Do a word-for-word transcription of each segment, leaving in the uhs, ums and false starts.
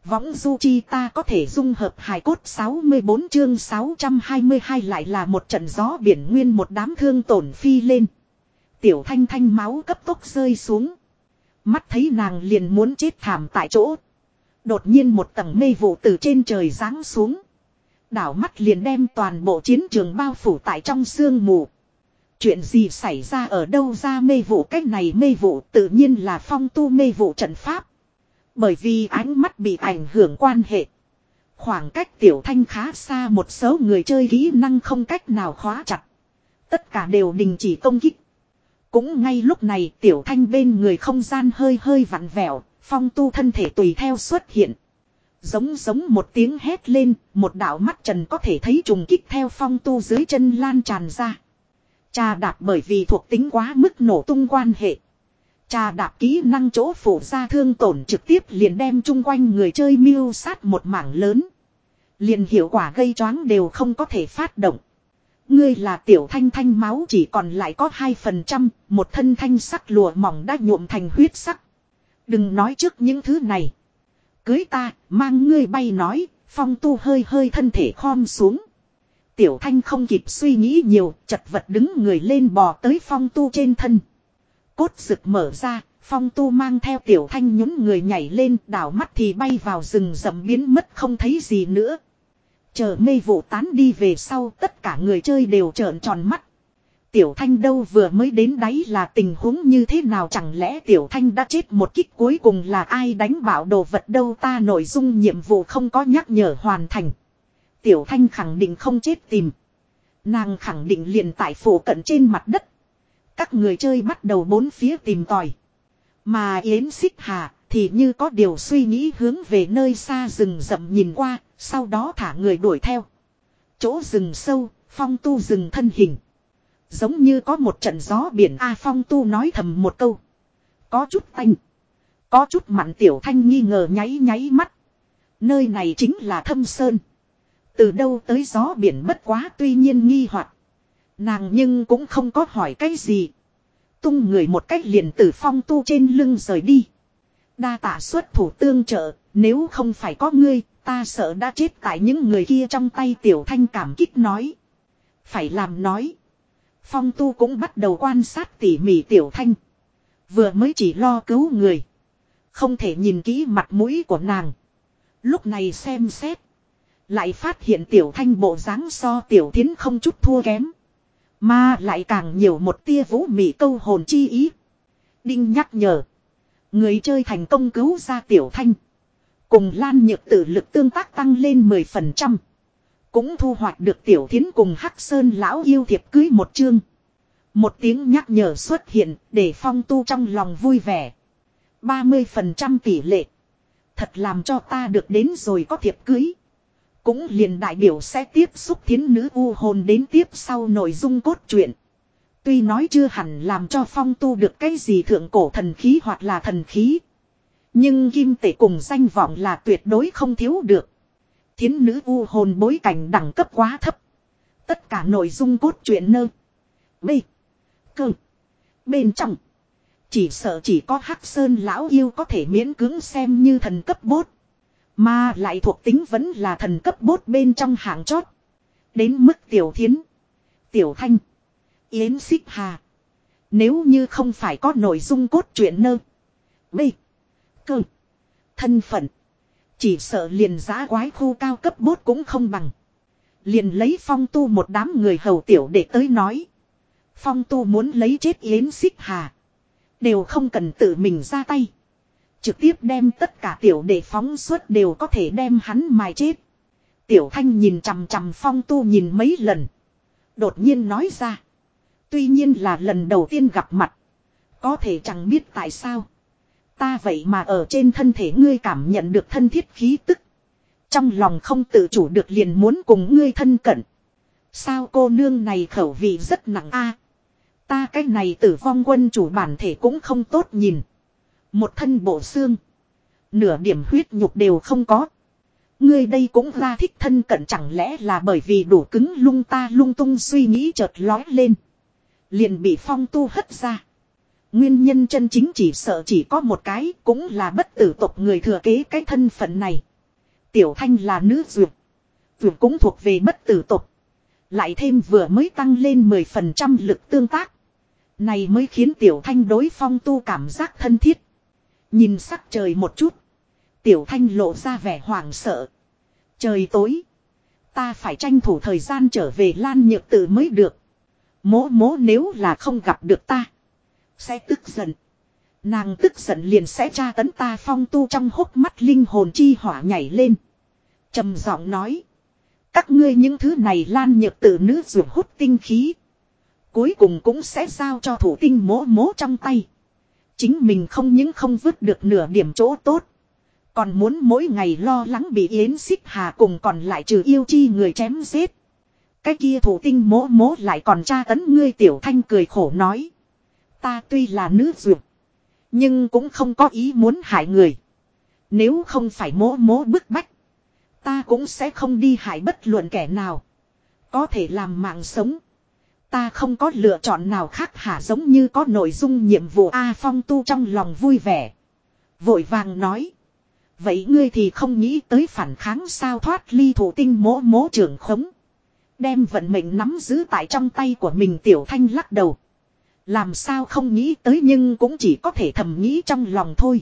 Võng du chi ta có thể dung hợp hài cốt sáu mươi bốn chương sáu trăm hai mươi hai lại là một trận gió biển nguyên một đám thương tổn phi lên. Tiểu Thanh Thanh máu cấp tốc rơi xuống. Mắt thấy nàng liền muốn chết thảm tại chỗ. Đột nhiên một tầng mây vụ từ trên trời giáng xuống. Đảo mắt liền đem toàn bộ chiến trường bao phủ tại trong sương mù. Chuyện gì xảy ra ở đâu ra mê vụ, cách này mê vụ tự nhiên là Phong tu mê vụ trận pháp. Bởi vì ánh mắt bị ảnh hưởng quan hệ. Khoảng cách Tiểu Thanh khá xa, một số người chơi kỹ năng không cách nào khóa chặt. Tất cả đều đình chỉ công kích. Cũng ngay lúc này Tiểu Thanh bên người không gian hơi hơi vặn vẹo, Phong tu thân thể tùy theo xuất hiện. Giống giống một tiếng hét lên, một đạo mắt trần có thể thấy trùng kích theo Phong tu dưới chân lan tràn ra. Trà đạp bởi vì thuộc tính quá mức nổ tung quan hệ. Trà đạp kỹ năng chỗ phủ ra thương tổn trực tiếp liền đem chung quanh người chơi mưu sát một mảng lớn. Liền hiệu quả gây choáng đều không có thể phát động. Ngươi là Tiểu Thanh Thanh máu chỉ còn lại có hai phần trăm, một thân thanh sắc lụa mỏng đã nhuộm thành huyết sắc. Đừng nói trước những thứ này. Cưới ta, mang ngươi bay nói, Phong tu hơi hơi thân thể khom xuống. Tiểu Thanh không kịp suy nghĩ nhiều, chật vật đứng người lên bò tới Phong tu trên thân. Cốt rực mở ra, Phong tu mang theo Tiểu Thanh nhún người nhảy lên, đảo mắt thì bay vào rừng rậm biến mất không thấy gì nữa. Chờ mê vụ tán đi về sau, tất cả người chơi đều trợn tròn mắt. Tiểu Thanh đâu vừa mới đến đáy là tình huống như thế nào, chẳng lẽ Tiểu Thanh đã chết một kích cuối cùng là ai đánh bạo đồ vật đâu, ta nội dung nhiệm vụ không có nhắc nhở hoàn thành. Tiểu Thanh khẳng định không chết tìm. Nàng khẳng định liền tại phủ cận trên mặt đất. Các người chơi bắt đầu bốn phía tìm tòi. Mà Yến Xích Hà thì như có điều suy nghĩ hướng về nơi xa rừng rậm nhìn qua, sau đó thả người đuổi theo. Chỗ rừng sâu, Phong tu dừng thân hình. Giống như có một trận gió biển A, Phong tu nói thầm một câu. Có chút tanh. Có chút mặn. Tiểu Thanh nghi ngờ nháy nháy mắt. Nơi này chính là Thâm Sơn. Từ đâu tới gió biển bất quá, tuy nhiên nghi hoặc. Nàng nhưng cũng không có hỏi cái gì. Tung người một cách liền từ Phong tu trên lưng rời đi. Đa tạ xuất thủ tương trợ, nếu không phải có ngươi, ta sợ đã chết tại những người kia trong tay. Tiểu Thanh cảm kích nói. Phải làm nói. Phong tu cũng bắt đầu quan sát tỉ mỉ Tiểu Thanh. Vừa mới chỉ lo cứu người. Không thể nhìn kỹ mặt mũi của nàng. Lúc này xem xét. Lại phát hiện Tiểu Thanh bộ dáng so Tiểu Thiến không chút thua kém. Mà lại càng nhiều một tia vũ mị câu hồn chi ý. Đinh nhắc nhở. Người chơi thành công cứu ra Tiểu Thanh. Cùng Lan Nhược Tử lực tương tác tăng lên mười phần trăm. Cũng thu hoạch được Tiểu Thiến cùng Hắc Sơn lão yêu thiệp cưới một chương. Một tiếng nhắc nhở xuất hiện để Phong tu trong lòng vui vẻ. ba mươi phần trăm tỷ lệ. Thật làm cho ta được đến rồi có thiệp cưới. Cũng liền đại biểu sẽ tiếp xúc Thiến nữ u hồn đến tiếp sau nội dung cốt truyện. Tuy nói chưa hẳn làm cho Phong tu được cái gì thượng cổ thần khí hoặc là thần khí. Nhưng kim tệ cùng danh vọng là tuyệt đối không thiếu được. Thiến nữ u hồn bối cảnh đẳng cấp quá thấp. Tất cả nội dung cốt truyện nơ. B. Cơ. Bên trong. Chỉ sợ chỉ có Hắc Sơn lão yêu có thể miễn cưỡng xem như thần cấp bốt. Mà lại thuộc tính vẫn là thần cấp bốt bên trong hạng chót. Đến mức Tiểu Thiến, Tiểu Thanh, Yến Xích Hà. Nếu như không phải có nội dung cốt truyện nơ. B. Cơ. Thân phận. Chỉ sợ liền giá quái khu cao cấp bốt cũng không bằng. Liền lấy Phong tu một đám người hầu tiểu để tới nói. Phong tu muốn lấy chết Yến Xích Hà. Đều không cần tự mình ra tay. Trực tiếp đem tất cả tiểu để phóng suốt đều có thể đem hắn mài chết. Tiểu Thanh nhìn chằm chằm Phong tu nhìn mấy lần. Đột nhiên nói ra. Tuy nhiên là lần đầu tiên gặp mặt. Có thể chẳng biết tại sao. Ta vậy mà ở trên thân thể ngươi cảm nhận được thân thiết khí tức. Trong lòng không tự chủ được liền muốn cùng ngươi thân cận. Sao cô nương này khẩu vị rất nặng a. Ta cái này tử vong quân chủ bản thể cũng không tốt nhìn. Một thân bộ xương. Nửa điểm huyết nhục đều không có. Ngươi đây cũng ra thích thân cận, chẳng lẽ là bởi vì đủ cứng lung ta lung tung suy nghĩ chợt lói lên. Liền bị Phong tu hất ra. Nguyên nhân chân chính chỉ sợ chỉ có một cái, cũng là bất tử tộc người thừa kế cái thân phận này. Tiểu Thanh là nữ dược. Dược cũng thuộc về bất tử tộc. Lại thêm vừa mới tăng lên mười phần trăm lực tương tác. Này mới khiến Tiểu Thanh đối Phong Tu cảm giác thân thiết. Nhìn sắc trời một chút. Tiểu Thanh lộ ra vẻ hoảng sợ. Trời tối. Ta phải tranh thủ thời gian trở về Lan Nhược Tự mới được. Mỗ mỗ nếu là không gặp được ta. Sẽ tức giận. Nàng tức giận liền sẽ tra tấn ta. Phong Tu trong hốc mắt linh hồn chi hỏa nhảy lên. Trầm giọng nói. Các ngươi những thứ này Lan Nhược Tự nữ ruột hút tinh khí. Cuối cùng cũng sẽ giao cho thủ tinh mỗ mỗ trong tay. Chính mình không những không vứt được nửa điểm chỗ tốt. Còn muốn mỗi ngày lo lắng bị Yến Xích Hà cùng còn lại trừ yêu chi người chém giết. Cái kia thủ tinh mỗ mỗ lại còn tra tấn ngươi. Tiểu Thanh cười khổ nói. Ta tuy là nữ ruột. Nhưng cũng không có ý muốn hại người. Nếu không phải mỗ mỗ bức bách. Ta cũng sẽ không đi hại bất luận kẻ nào. Có thể làm mạng sống. Ta không có lựa chọn nào khác hả, giống như có nội dung nhiệm vụ. A Phong Tu trong lòng vui vẻ. Vội vàng nói. Vậy ngươi thì không nghĩ tới phản kháng sao, thoát ly thủ tinh mỗ mỗ trưởng khống. Đem vận mệnh nắm giữ tại trong tay của mình. Tiểu Thanh lắc đầu. Làm sao không nghĩ tới, nhưng cũng chỉ có thể thầm nghĩ trong lòng thôi.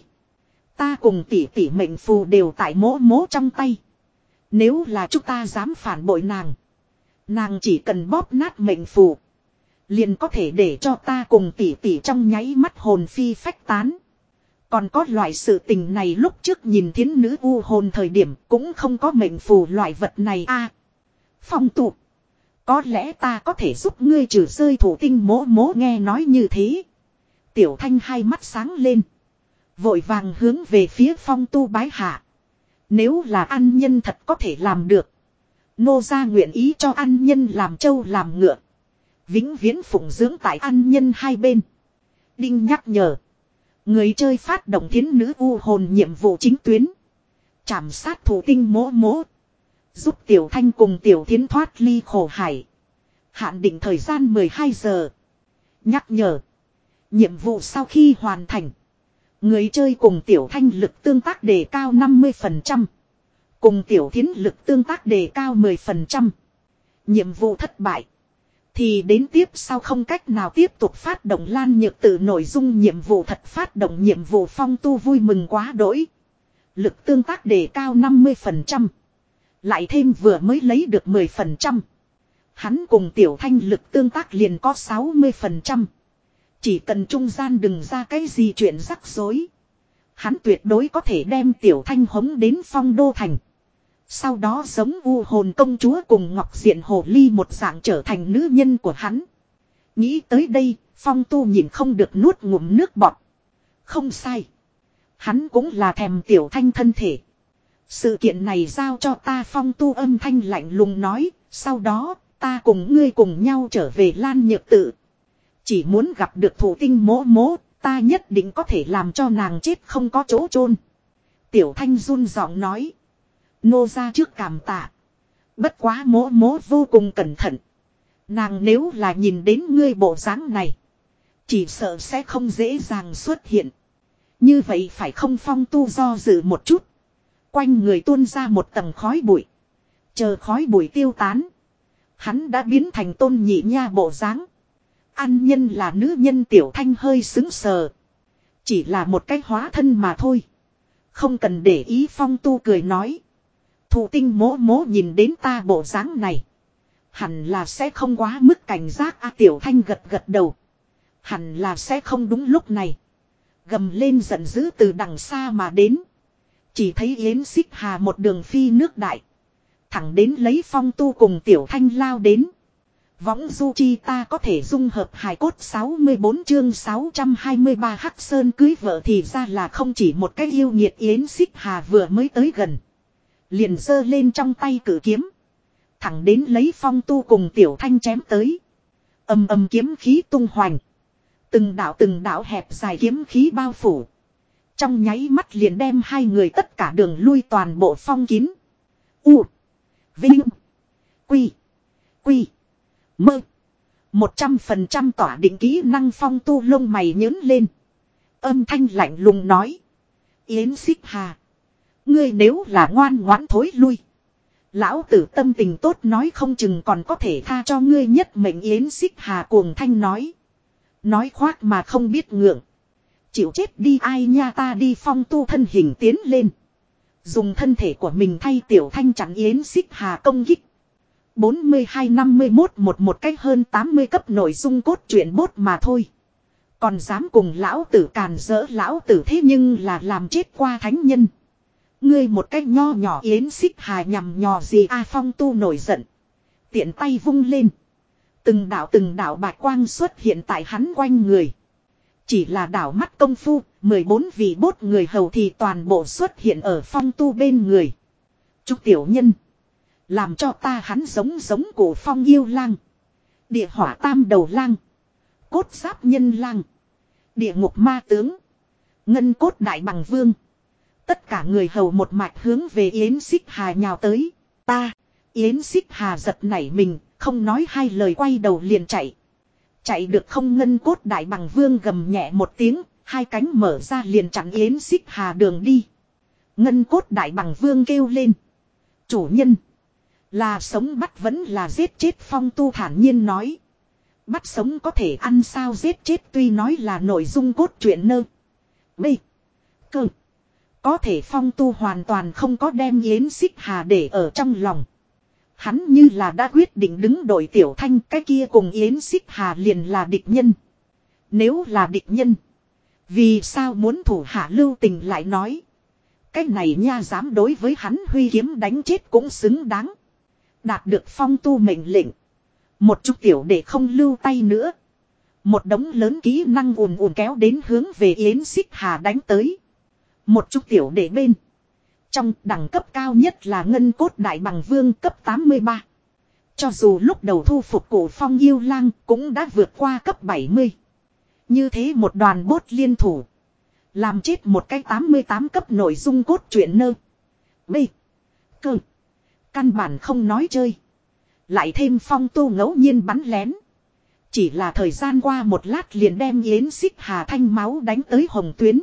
Ta cùng tỷ tỷ mệnh phù đều tại mỗ mỗ trong tay. Nếu là chúng ta dám phản bội nàng. Nàng chỉ cần bóp nát mệnh phù. Liền có thể để cho ta cùng tỷ tỷ trong nháy mắt hồn phi phách tán. Còn có loại sự tình này lúc trước nhìn thiến nữ u hồn thời điểm cũng không có mệnh phù loại vật này a. À, Phong Tu. Có lẽ ta có thể giúp ngươi trừ rơi thủ tinh mỗ mỗ. Nghe nói như thế. Tiểu Thanh hai mắt sáng lên. Vội vàng hướng về phía Phong Tu bái hạ. Nếu là ăn nhân thật có thể làm được. Nô gia nguyện ý cho ăn nhân làm trâu làm ngựa. Vĩnh viễn phụng dưỡng tại ăn nhân hai bên. Đinh nhắc nhở. Người chơi phát động thiến nữ u hồn nhiệm vụ chính tuyến. Chảm sát thủ tinh mỗ mỗ. Giúp Tiểu Thanh cùng Tiểu Thiến thoát ly khổ hải. Hạn định thời gian mười hai giờ. Nhắc nhở. Nhiệm vụ sau khi hoàn thành. Người chơi cùng Tiểu Thanh lực tương tác đề cao năm mươi phần trăm. Cùng Tiểu Thiến lực tương tác đề cao mười phần trăm. Nhiệm vụ thất bại. Thì đến tiếp sau không cách nào tiếp tục phát động Lan Nhược Tự nội dung nhiệm vụ thật. Phát động nhiệm vụ Phong Tu vui mừng quá đỗi. Lực tương tác đề cao năm mươi phần trăm. Lại thêm vừa mới lấy được mười phần trăm. Hắn cùng Tiểu Thanh lực tương tác liền có sáu mươi phần trăm. Chỉ cần trung gian đừng ra cái gì chuyện rắc rối. Hắn tuyệt đối có thể đem Tiểu Thanh hống đến Phong Đô Thành. Sau đó giống u hồn công chúa cùng Ngọc Diện Hồ Ly một dạng trở thành nữ nhân của hắn. Nghĩ tới đây, Phong Tu nhìn không được nuốt ngụm nước bọt. Không sai. Hắn cũng là thèm Tiểu Thanh thân thể. Sự kiện này giao cho ta. Phong Tu âm thanh lạnh lùng nói. Sau đó, ta cùng ngươi cùng nhau trở về Lan Nhược Tự. Chỉ muốn gặp được thủ tinh mỗ mỗ, ta nhất định có thể làm cho nàng chết không có chỗ chôn. Tiểu Thanh run giọng nói. Nô ra trước cảm tạ. Bất quá mỗ mỗ vô cùng cẩn thận. Nàng nếu là nhìn đến ngươi bộ dáng này, chỉ sợ sẽ không dễ dàng xuất hiện. Như vậy phải không? Phong Tu do dự một chút. Quanh người tuôn ra một tầng khói bụi. Chờ khói bụi tiêu tán, hắn đã biến thành Tôn Nhị Nha bộ dáng. Ăn nhân là nữ nhân. Tiểu Thanh hơi sững sờ. Chỉ là một cái hóa thân mà thôi. Không cần để ý. Phong Tu cười nói. Thủ tinh mỗ mỗ nhìn đến ta bộ dáng này, hẳn là sẽ không quá mức cảnh giác. A Tiểu Thanh gật gật đầu. Hẳn là sẽ không. Đúng lúc này, gầm lên giận dữ từ đằng xa mà đến. Chỉ thấy Yến Xích Hà một đường phi nước đại, thẳng đến lấy Phong Tu cùng Tiểu Thanh lao đến. Võng du chi ta có thể dung hợp hài cốt. Sáu mươi bốn chương sáu trăm hai mươi ba Hắc Sơn cưới vợ. Thì ra là không chỉ một cái yêu nghiệt. Yến Xích Hà vừa mới tới gần, liền giơ lên trong tay cử kiếm, thẳng đến lấy Phong Tu cùng Tiểu Thanh chém tới. Ầm ầm kiếm khí tung hoành. Từng đạo từng đạo hẹp dài kiếm khí bao phủ. Trong nháy mắt liền đem hai người tất cả đường lui toàn bộ phong kín. U. Vinh. Quy. Quy. Mơ. Một trăm phần trăm tỏa định kỹ năng. Phong Tu lông mày nhớn lên. Âm thanh lạnh lùng nói. Yến Xích Hà, Ngươi nếu là ngoan ngoãn thối lui. Lão tử tâm tình tốt nói không chừng còn có thể tha cho ngươi nhất mệnh. Yến Xích Hà cuồng thanh nói. Nói khoác mà không biết ngượng. Chịu chết đi ai nha. Ta đi. Phong Tu thân hình tiến lên. Dùng thân thể của mình thay Tiểu Thanh chặn Yến Xích Hà công kích. bốn mươi hai năm mươi mốt một một cách hơn tám mươi cấp nội dung cốt truyện bốt mà thôi. Còn dám cùng lão tử càn rỡ. Lão tử thế nhưng là làm chết qua thánh nhân. Ngươi một cách nho nhỏ Yến Xích Hà nhằm nhò gì a. Phong Tu nổi giận. Tiện tay vung lên. Từng đạo từng đạo bạch quang xuất hiện tại hắn quanh người. Chỉ là đảo mắt công phu, mười bốn vị bốt người hầu thì toàn bộ xuất hiện ở Phong Tu bên người. Chúc tiểu nhân. Làm cho ta hắn giống giống cổ Phong yêu lang. Địa hỏa tam đầu lang. Cốt giáp nhân lang. Địa ngục ma tướng. Ngân cốt đại bằng vương. Tất cả người hầu một mạch hướng về Yến Xích Hà nhào tới. Ta. Yến Xích Hà giật nảy mình. Không nói hai lời quay đầu liền chạy. Chạy được không. Ngân cốt đại bằng vương gầm nhẹ một tiếng. Hai cánh mở ra liền chặn Yến Xích Hà đường đi. Ngân cốt đại bằng vương kêu lên. Chủ nhân. Là sống bắt vẫn là giết chết. Phong Tu thản nhiên nói. Bắt sống có thể ăn sao giết chết tuy nói là nội dung cốt truyện nơ. B. Cơ. Có thể Phong Tu hoàn toàn không có đem Yến Xích Hà để ở trong lòng. Hắn như là đã quyết định đứng đội Tiểu Thanh. Cái kia cùng Yến Xích Hà liền là địch nhân. Nếu là địch nhân. Vì sao muốn thủ hạ lưu tình lại nói. Cái này nha dám đối với hắn huy kiếm đánh chết cũng xứng đáng. Đạt được Phong Tu mệnh lệnh. Một chút tiểu để không lưu tay nữa. Một đống lớn kỹ năng ùn ùn kéo đến hướng về Yến Xích Hà đánh tới. Một chút tiểu để bên. Trong đẳng cấp cao nhất là ngân cốt đại bằng vương cấp tám mươi ba. Cho dù lúc đầu thu phục cổ Phong yêu lang cũng đã vượt qua cấp bảy mươi. Như thế một đoàn bốt liên thủ. Làm chết một cái tám mươi tám cấp nội dung cốt truyện nơ. B. Cơ. Căn bản không nói chơi. Lại thêm Phong Tu ngẫu nhiên bắn lén. Chỉ là thời gian qua một lát liền đem Yến Xích Hà thanh máu đánh tới hồng tuyến.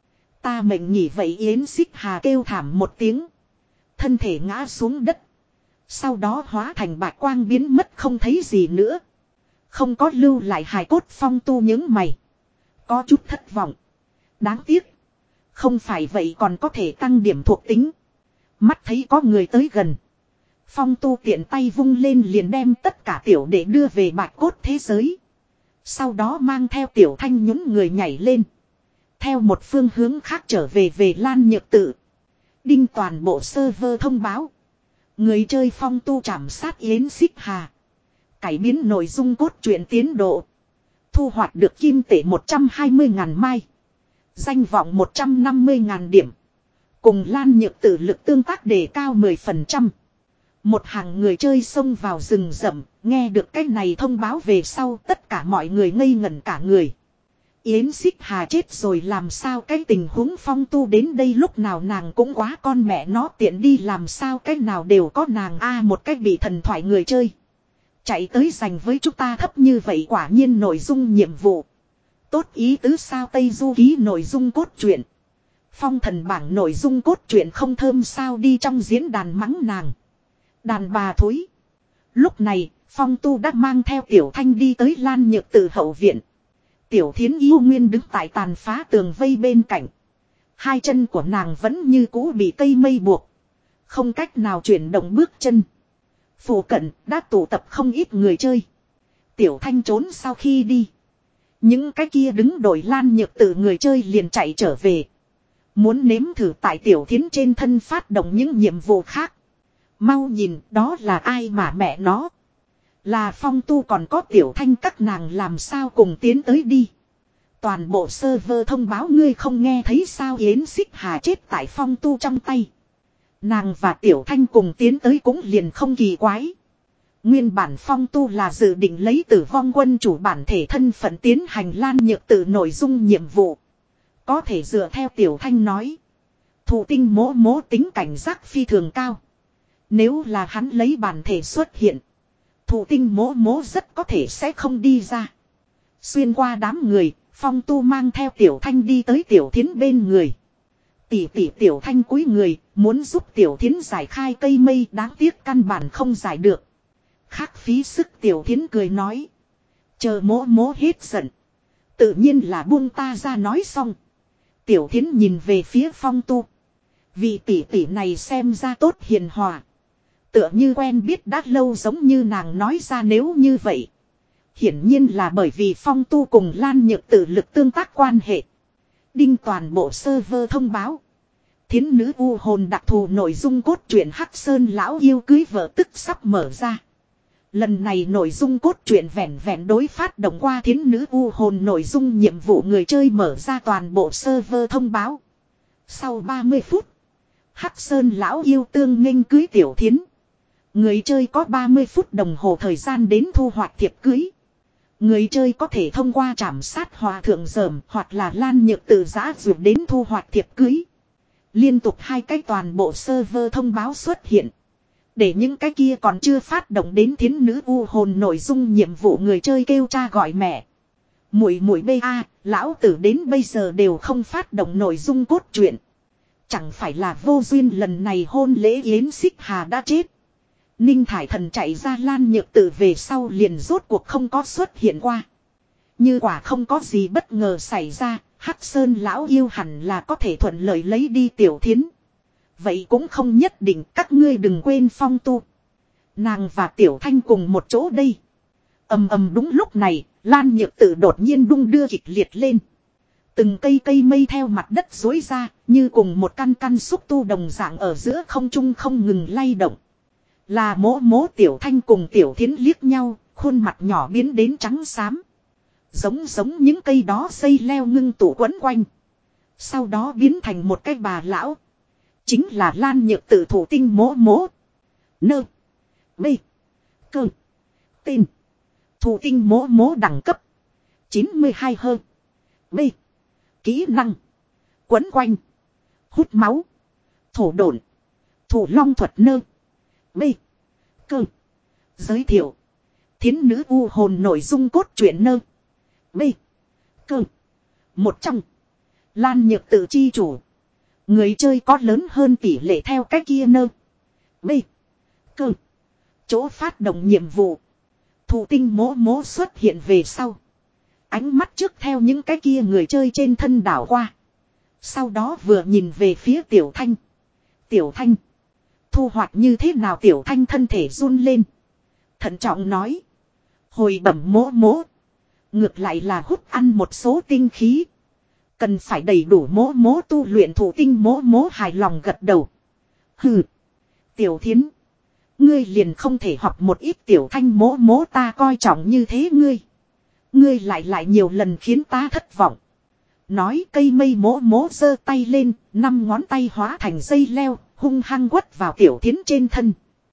Ta mệnh nhỉ vậy. Yến Xích Hà kêu thảm một tiếng. Thân thể ngã xuống đất. Sau đó hóa thành bạch quang biến mất không thấy gì nữa. Không có lưu lại hài cốt. Phong Tu những mày. Có chút thất vọng. Đáng tiếc. Không phải vậy còn có thể tăng điểm thuộc tính. Mắt thấy có người tới gần. Phong Tu tiện tay vung lên liền đem tất cả tiểu đệ đưa về bạch cốt thế giới. Sau đó mang theo Tiểu Thanh nhún người nhảy lên. Theo một phương hướng khác trở về về Lan Nhược Tự. Đinh toàn bộ server thông báo. Người chơi Phong Tu trảm sát Yến Xích Hà. Cải biến nội dung cốt truyện tiến độ. Thu hoạch được kim tệ một trăm hai mươi ngàn mai. Danh vọng một trăm năm mươi ngàn điểm. Cùng Lan Nhược Tự lực tương tác đề cao mười phần trăm. Một hàng người chơi xông vào rừng rậm, nghe được cái này thông báo về sau tất cả mọi người ngây ngẩn cả người. Yến Xích Hà chết rồi làm sao cái tình huống Phong Tu đến đây lúc nào nàng cũng quá con mẹ nó tiện đi làm sao cái nào đều có nàng a một cách bị thần thoại người chơi. Chạy tới giành với chúng ta thấp như vậy quả nhiên nội dung nhiệm vụ. Tốt ý tứ sao Tây Du Ký nội dung cốt truyện. Phong Thần bảng nội dung cốt truyện không thơm sao đi trong diễn đàn mắng nàng. Đàn bà thối. Lúc này, Phong Tu đã mang theo Tiểu Thanh đi tới Lan Nhược Tự hậu viện. Tiểu Thiến yêu nguyên đứng tại tàn phá tường vây bên cạnh. Hai chân của nàng vẫn như cũ bị cây mây buộc. Không cách nào chuyển động bước chân. Phủ cận đã tụ tập không ít người chơi. Tiểu Thanh trốn sau khi đi. Những cái kia đứng đội Lan Nhược Tự người chơi liền chạy trở về. Muốn nếm thử tại Tiểu Thiến trên thân phát động những nhiệm vụ khác. Mau nhìn đó là ai mà mẹ nó. Là Phong Tu còn có Tiểu Thanh các nàng làm sao cùng tiến tới đi. Toàn bộ server thông báo ngươi không nghe thấy sao Yến Xích Hà chết tại Phong Tu trong tay. Nàng và Tiểu Thanh cùng tiến tới cũng liền không kỳ quái. Nguyên bản Phong Tu là dự định lấy Tử Vong quân chủ bản thể thân phận tiến hành Lan Nhược Tự nội dung nhiệm vụ. Có thể dựa theo Tiểu Thanh nói. Thụ tinh mỗ mỗ tính cảnh giác phi thường cao. Nếu là hắn lấy bản thể xuất hiện. Thụ tinh mỗ mỗ rất có thể sẽ không đi ra. Xuyên qua đám người, Phong Tu mang theo Tiểu Thanh đi tới Tiểu Thiến bên người. Tỷ tỷ Tiểu Thanh cúi người, muốn giúp Tiểu Thiến giải khai cây mây, đáng tiếc căn bản không giải được. Khác phí sức Tiểu Thiến cười nói. Chờ mỗ mỗ hết giận. Tự nhiên là buông ta ra nói xong. Tiểu Thiến nhìn về phía Phong Tu. Vị tỷ tỷ này xem ra tốt hiền hòa. Tựa như quen biết đã lâu, giống như nàng nói ra nếu như vậy. Hiển nhiên là bởi vì Phong Tu cùng Lan Nhược Tử lực tương tác quan hệ. Đinh toàn bộ server thông báo. Thiến nữ u hồn đặc thù nội dung cốt truyện Hắc Sơn lão yêu cưới vợ tức sắp mở ra. Lần này nội dung cốt truyện vẹn vẹn đối phát động qua thiến nữ u hồn nội dung nhiệm vụ người chơi mở ra toàn bộ server thông báo. Sau ba mươi phút, Hắc Sơn lão yêu tương nghênh cưới tiểu thiến. Người chơi có ba mươi phút đồng hồ thời gian đến thu hoạch thiệp cưới. Người chơi có thể thông qua trảm sát hòa thượng dởm hoặc là Lan Nhược Tử giã dược đến thu hoạch thiệp cưới. Liên tục hai cái toàn bộ server thông báo xuất hiện. Để những cái kia còn chưa phát động đến thiến nữ u hồn nội dung nhiệm vụ người chơi kêu cha gọi mẹ. Muội muội bê a, lão tử đến bây giờ đều không phát động nội dung cốt truyện. Chẳng phải là vô duyên lần này hôn lễ yến xích hà đã chết. Ninh Thải Thần chạy ra Lan Nhược Tử về sau liền rốt cuộc không có xuất hiện qua. Như quả không có gì bất ngờ xảy ra, Hắc Sơn lão yêu hẳn là có thể thuận lợi lấy đi tiểu thiến. Vậy cũng không nhất định, các ngươi đừng quên Phong Tu. Nàng và Tiểu Thanh cùng một chỗ đây. Ầm ầm đúng lúc này, Lan Nhược Tử đột nhiên đung đưa kịch liệt lên. Từng cây cây mây theo mặt đất xối ra, như cùng một căn căn xúc tu đồng dạng ở giữa không trung không ngừng lay động. Là mỗ mỗ Tiểu Thanh cùng Tiểu Thiến liếc nhau, khuôn mặt nhỏ biến đến trắng xám. Giống giống những cây đó dây leo ngưng tụ quấn quanh. Sau đó biến thành một cái bà lão. Chính là Lan Nhược Tử thủ tinh mỗ mỗ. Nơ. Bê. Cơ. Tên. Thủ tinh mỗ mỗ đẳng cấp. chín mươi hai hơn. B. Kỹ năng. Quấn quanh. Hút máu. Thổ độn. Thủ long thuật nơ. B. Cơ. Giới thiệu. Thiến nữ u hồn nội dung cốt truyện nơ. B. Cơ. Một trong. Lan Nhược Tử chi chủ. Người chơi có lớn hơn tỷ lệ theo cái kia nơ. B. Cơ. Chỗ phát động nhiệm vụ. Thủ tinh mỗ mỗ xuất hiện về sau. Ánh mắt trước theo những cái kia người chơi trên thân đảo qua. Sau đó vừa nhìn về phía Tiểu Thanh. Tiểu Thanh. Thu hoạch như thế nào? Tiểu Thanh thân thể run lên. Thận trọng nói. Hồi bẩm mỗ mỗ. Ngược lại là hút ăn một số tinh khí. Cần phải đầy đủ mỗ mỗ tu luyện thủ tinh mỗ mỗ hài lòng gật đầu. Hừ. Tiểu Thiến. Ngươi liền không thể học một ít Tiểu Thanh mỗ mỗ ta coi trọng như thế ngươi. Ngươi lại lại nhiều lần khiến ta thất vọng. Nói cây mây mỗ mỗ giơ tay lên, năm ngón tay hóa thành dây leo, hung hăng quất vào Tiểu Thiến trên thân.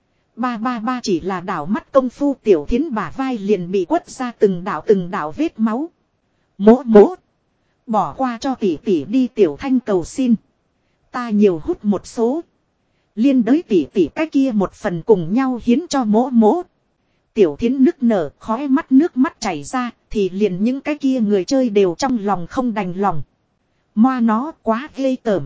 Ba ba ba chỉ là đảo mắt công phu Tiểu Thiến bả vai liền bị quất ra từng đảo từng đảo vết máu. Mỗ mỗ. Bỏ qua cho tỷ tỷ đi. Tiểu Thanh cầu xin. Ta nhiều hút một số. Liên đới tỷ tỷ cái kia một phần cùng nhau hiến cho mỗ mỗ. Tiểu Thiến nức nở, khóe mắt nước mắt chảy ra, thì liền những cái kia người chơi đều trong lòng không đành lòng. Moa nó quá ghê tởm.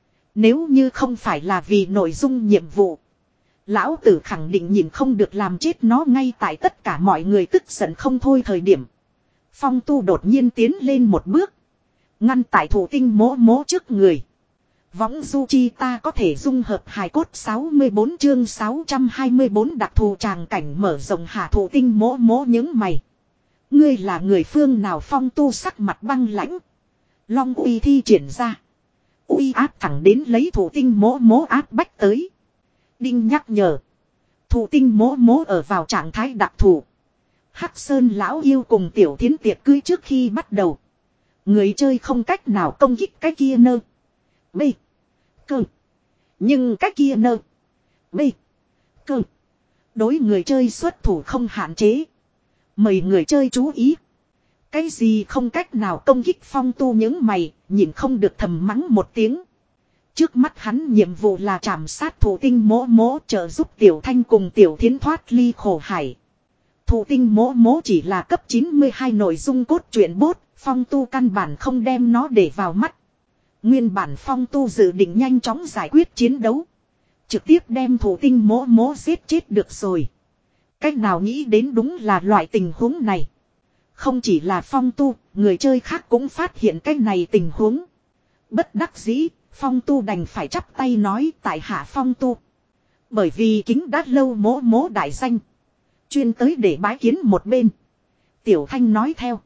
Nếu như không phải là vì nội dung nhiệm vụ, lão tử khẳng định nhìn không được làm chết nó ngay tại tất cả mọi người tức giận không thôi thời điểm. Phong Tu đột nhiên tiến lên một bước. Ngăn tại thủ tinh mỗ mỗ trước người. Võng du chi ta có thể dung hợp hài cốt sáu mươi bốn chương sáu trăm hai mươi bốn đặc thù tràng cảnh mở rộng hạ thủ tinh mỗ mỗ những mày. Ngươi là người phương nào? Phong Tu sắc mặt băng lãnh. Long uy thi triển ra. Uy áp thẳng đến lấy thủ tinh mỗ mỗ áp bách tới. Đinh nhắc nhở. Thủ tinh mỗ mỗ ở vào trạng thái đặc thù. Hắc Sơn lão yêu cùng Tiểu Thiến tiệc cưới trước khi bắt đầu. Người chơi không cách nào công kích cái kia nơ. B. Cơ. Nhưng cái kia nơ. B. Cơ. Đối người chơi xuất thủ không hạn chế. Mời người chơi chú ý. Cái gì không cách nào công kích? Phong Tu những mày, nhìn không được thầm mắng một tiếng. Trước mắt hắn nhiệm vụ là trảm sát thủ tinh mỗ mỗ, trợ giúp Tiểu Thanh cùng Tiểu Thiến thoát ly khổ hải. Thủ tinh mỗ mỗ chỉ là cấp chín mươi hai nội dung cốt truyện bốt, Phong Tu căn bản không đem nó để vào mắt. Nguyên bản Phong Tu dự định nhanh chóng giải quyết chiến đấu. Trực tiếp đem thủ tinh mỗ mỗ giết chết được rồi. Cách nào nghĩ đến đúng là loại tình huống này. Không chỉ là Phong Tu, người chơi khác cũng phát hiện cách này tình huống. Bất đắc dĩ, Phong Tu đành phải chắp tay nói tại hạ Phong Tu. Bởi vì kính đã lâu mỗ mỗ đại danh. Chuyên tới để bái kiến một bên. Tiểu Thanh nói theo.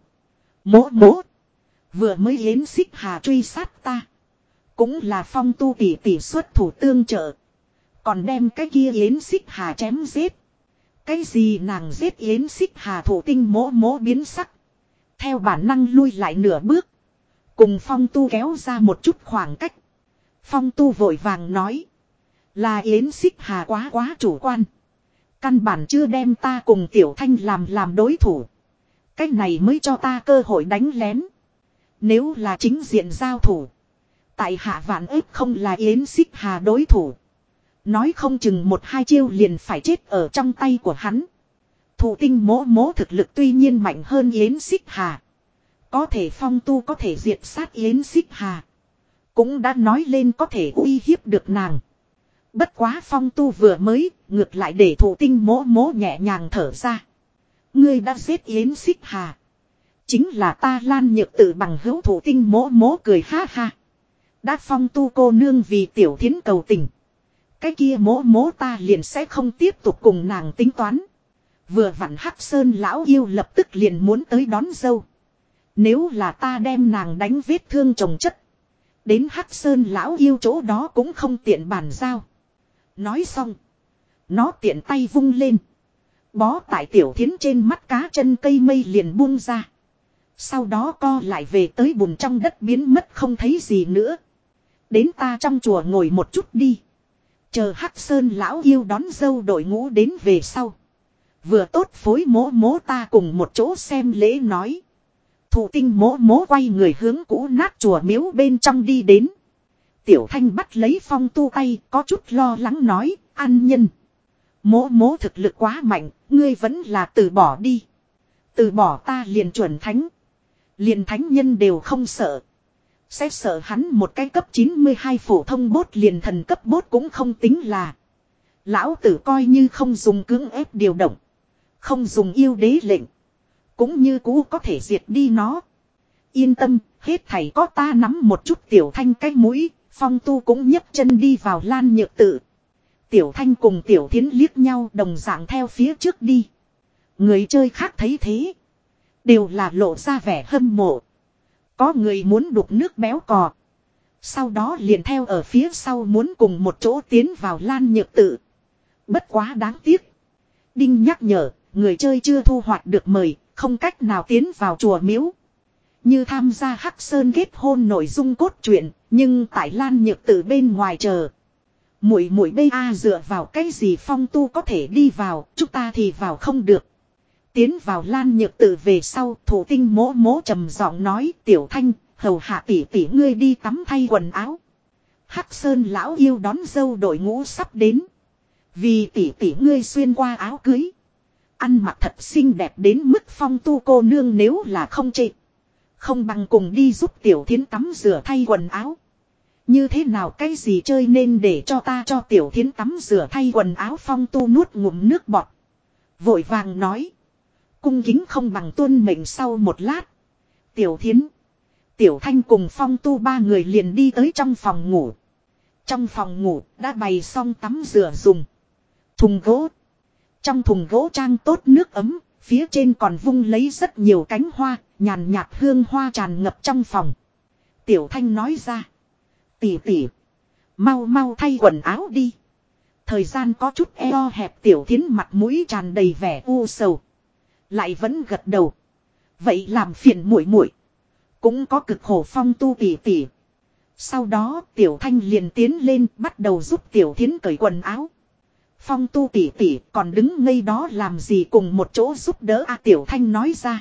Mỗ mỗ. Vừa mới yến xích hà truy sát ta. Cũng là Phong Tu tỷ tỷ xuất thủ tương trợ. Còn đem cái kia yến xích hà chém giết. Cái gì nàng giết yến xích hà thủ tinh mỗ mỗ biến sắc. Theo bản năng lui lại nửa bước. Cùng Phong Tu kéo ra một chút khoảng cách. Phong Tu vội vàng nói. Là yến xích hà quá quá chủ quan. Căn bản chưa đem ta cùng Tiểu Thanh làm làm đối thủ. Cách này mới cho ta cơ hội đánh lén. Nếu là chính diện giao thủ. Tại hạ vạn ếp không là yến xích hà đối thủ. Nói không chừng một hai chiêu liền phải chết ở trong tay của hắn. Thủ tinh mỗ mỗ thực lực tuy nhiên mạnh hơn yến xích hà. Có thể Phong Tu có thể diệt sát yến xích hà. Cũng đã nói lên có thể uy hiếp được nàng. Bất quá Phong Tu vừa mới, ngược lại để thủ tinh mỗ mỗ nhẹ nhàng thở ra. Ngươi đã giết yến xích hà. Chính là ta Lan Nhược Tự bằng hữu thủ tinh mỗ mỗ cười ha ha. Đã Phong Tu cô nương vì Tiểu Thiến cầu tình. Cái kia mỗ mỗ ta liền sẽ không tiếp tục cùng nàng tính toán. Vừa vặn Hắc Sơn lão yêu lập tức liền muốn tới đón dâu. Nếu là ta đem nàng đánh vết thương chồng chất. Đến Hắc Sơn lão yêu chỗ đó cũng không tiện bàn giao. Nói xong. Nó tiện tay vung lên. Bó tại Tiểu Thiến trên mắt cá chân cây mây liền buông ra. Sau đó co lại về tới bùn trong đất biến mất không thấy gì nữa. Đến ta trong chùa ngồi một chút đi. Chờ Hắc Sơn lão yêu đón dâu đội ngũ đến về sau. Vừa tốt phối mỗ mỗ ta cùng một chỗ xem lễ nói. Thủ tinh mỗ mỗ quay người hướng cũ nát chùa miếu bên trong đi đến. Tiểu Thanh bắt lấy Phong Tu tay có chút lo lắng nói, an nhân. Mỗ mỗ thực lực quá mạnh, ngươi vẫn là từ bỏ đi. Từ bỏ ta liền chuẩn thánh. Liền thánh nhân đều không sợ. Sẽ sợ hắn một cái cấp chín mươi hai phổ thông bốt liền thần cấp bốt cũng không tính là. Lão tử coi như không dùng cưỡng ép điều động. Không dùng yêu đế lệnh. Cũng như cũ có thể diệt đi nó. Yên tâm, hết thảy có ta nắm một chút Tiểu Thanh cái mũi. Phong Tu cũng nhấc chân đi vào Lan Nhược Tự. Tiểu Thanh cùng Tiểu Thiến liếc nhau đồng dạng theo phía trước đi. Người chơi khác thấy thế. Đều là lộ ra vẻ hâm mộ. Có người muốn đục nước béo cò. Sau đó liền theo ở phía sau muốn cùng một chỗ tiến vào Lan Nhược Tự. Bất quá đáng tiếc. Đinh nhắc nhở, người chơi chưa thu hoạch được mời, không cách nào tiến vào chùa miếu. Như tham gia Hắc Sơn kết hôn nội dung cốt truyện, nhưng tại Lan Nhược Tự bên ngoài chờ. Muội muội bê a dựa vào cái gì Phong Tu có thể đi vào, chúng ta thì vào không được. Tiến vào Lan Nhược Tự về sau, thủ tinh mỗ mỗ trầm giọng nói, Tiểu Thanh, hầu hạ tỷ tỷ ngươi đi tắm thay quần áo. Hắc Sơn lão yêu đón dâu đội ngũ sắp đến. Vì tỷ tỷ ngươi xuyên qua áo cưới. Ăn mặc thật xinh đẹp đến mức Phong Tu cô nương nếu là không chê. Không bằng cùng đi giúp Tiểu Thiến tắm rửa thay quần áo. Như thế nào cái gì chơi nên để cho ta cho Tiểu Thiến tắm rửa thay quần áo. Phong Tu nuốt ngụm nước bọt. Vội vàng nói. Cung kính không bằng tuân mệnh. Sau một lát. Tiểu Thiến, Tiểu Thanh cùng Phong Tu ba người liền đi tới trong phòng ngủ. Trong phòng ngủ đã bày xong tắm rửa dùng. Thùng gỗ. Trong thùng gỗ trang tốt nước ấm. Phía trên còn vung lấy rất nhiều cánh hoa. Nhàn nhạt hương hoa tràn ngập trong phòng. Tiểu Thanh nói ra. Tỷ tỷ, mau mau thay quần áo đi. Thời gian có chút eo hẹp. Tiểu Thiến mặt mũi tràn đầy vẻ u sầu. Lại vẫn gật đầu. Vậy làm phiền muội muội. Cũng có cực khổ Phong Tu tỷ tỷ. Sau đó Tiểu Thanh liền tiến lên bắt đầu giúp Tiểu Thiến cởi quần áo. Phong Tu tỷ tỷ còn đứng ngây đó làm gì cùng một chỗ giúp đỡ a Tiểu Thanh nói ra.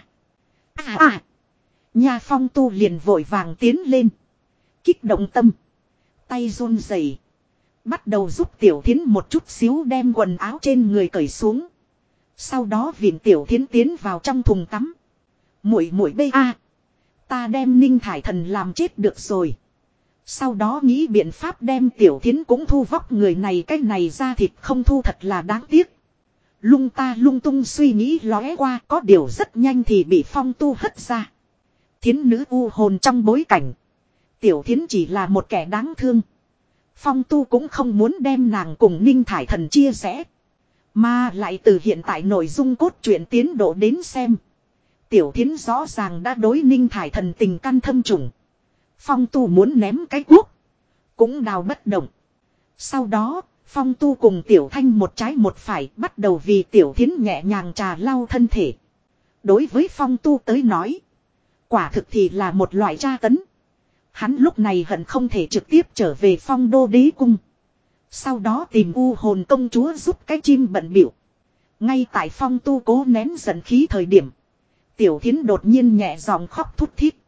À à. Nhà Phong Tu liền vội vàng tiến lên. Kích động tâm. Tay run rẩy. Bắt đầu giúp Tiểu Thiến một chút xíu đem quần áo trên người cởi xuống. Sau đó viện Tiểu Thiến tiến vào trong thùng tắm. Muội muội bê a. Ta đem Ninh Thải Thần làm chết được rồi. Sau đó nghĩ biện pháp đem Tiểu Thiến cũng thu vóc người này, cái này ra thịt không thu thật là đáng tiếc. Lung ta lung tung suy nghĩ lóe qua, có điều rất nhanh thì bị Phong Tu hất ra. Thiến nữ u hồn trong bối cảnh. Tiểu Thiến chỉ là một kẻ đáng thương. Phong Tu cũng không muốn đem nàng cùng Ninh Thải Thần chia sẻ. Mà lại từ hiện tại nội dung cốt truyện tiến độ đến xem. Tiểu Thiến rõ ràng đã đối Ninh Thải Thần tình căn thâm trùng. Phong Tu muốn ném cái cuốc. Cũng đào bất động. Sau đó, Phong Tu cùng Tiểu Thanh một trái một phải bắt đầu vì Tiểu Thiến nhẹ nhàng trà lau thân thể. Đối với Phong Tu tới nói. Quả thực thì là một loại tra tấn. Hắn lúc này hận không thể trực tiếp trở về Phong Đô Đế Cung. Sau đó tìm u hồn công chúa giúp cái chim bận bịu. Ngay tại Phong Tu cố nén giận khí thời điểm. Tiểu Thiến đột nhiên nhẹ giọng khóc thút thít.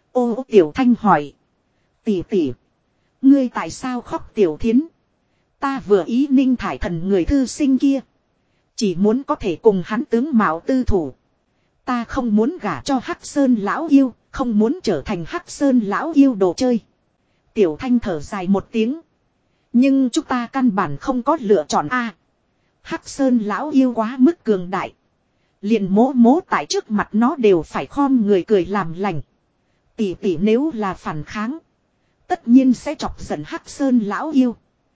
Ô Tiểu Thanh hỏi. Tỷ tỷ. Ngươi tại sao khóc Tiểu Thiến? Ta vừa ý Ninh Thải Thần người thư sinh kia. Chỉ muốn có thể cùng hắn tướng mạo tư thủ. Ta không muốn gả cho Hắc Sơn lão yêu. Không muốn trở thành Hắc Sơn lão yêu đồ chơi. Tiểu Thanh thở dài một tiếng. Nhưng chúng ta căn bản không có lựa chọn a. Hắc Sơn lão yêu quá mức cường đại. Liền mố mố tại trước mặt nó đều phải khom người cười làm lành. Tỷ tỷ nếu là phản kháng. Tất nhiên sẽ chọc giận Hắc Sơn lão yêu.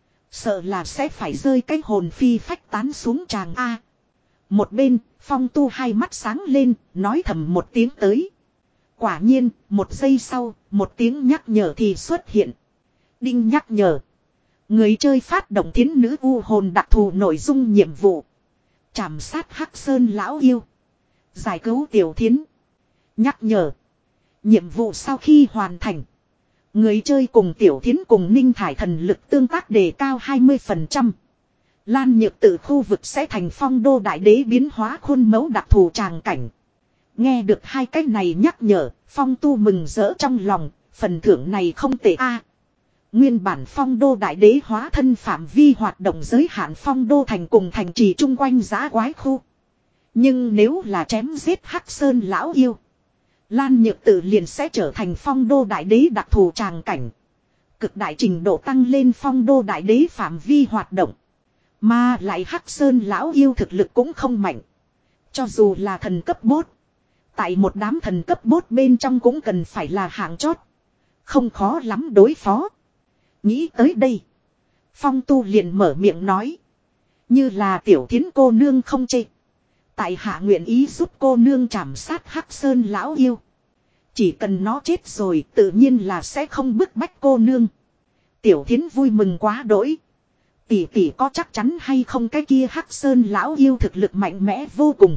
Sợ là sẽ phải rơi cái hồn phi phách tán xuống tràng a. Một bên, Phong Tu hai mắt sáng lên, nói thầm một tiếng tới. Quả nhiên, một giây sau, một tiếng nhắc nhở thì xuất hiện. Đinh nhắc nhở. Người chơi phát động thiến nữ u hồn đặc thù nội dung nhiệm vụ. Trảm sát Hắc Sơn lão yêu. Giải cứu Tiểu Thiến. Nhắc nhở. Nhiệm vụ sau khi hoàn thành. Người chơi cùng Tiểu Thiến cùng Ninh Thải Thần lực tương tác đề cao hai mươi phần trăm. Lan Nhược Tự khu vực sẽ thành Phong Đô Đại Đế biến hóa khuôn mẫu đặc thù tràng cảnh. Nghe được hai cái này nhắc nhở, Phong Tu mừng rỡ trong lòng, phần thưởng này không tệ a. Nguyên bản Phong Đô Đại Đế hóa thân phạm vi hoạt động giới hạn Phong Đô thành cùng thành trì chung quanh giã quái khu. Nhưng nếu là chém giết Hắc Sơn lão yêu, Lan Nhược Tự liền sẽ trở thành Phong Đô Đại Đế đặc thù tràng cảnh. Cực đại trình độ tăng lên Phong Đô Đại Đế phạm vi hoạt động. Mà lại Hắc Sơn lão yêu thực lực cũng không mạnh. Cho dù là thần cấp bốt. Tại một đám thần cấp bốt bên trong cũng cần phải là hạng chót. Không khó lắm đối phó. Nghĩ tới đây. Phong Tu liền mở miệng nói. Như là Tiểu Thiến cô nương không chê. Tại hạ nguyện ý giúp cô nương trảm sát Hắc Sơn lão yêu. Chỉ cần nó chết rồi tự nhiên là sẽ không bức bách cô nương. Tiểu Thiến vui mừng quá đỗi. Tỷ tỷ có chắc chắn hay không cái kia Hắc Sơn lão yêu thực lực mạnh mẽ vô cùng.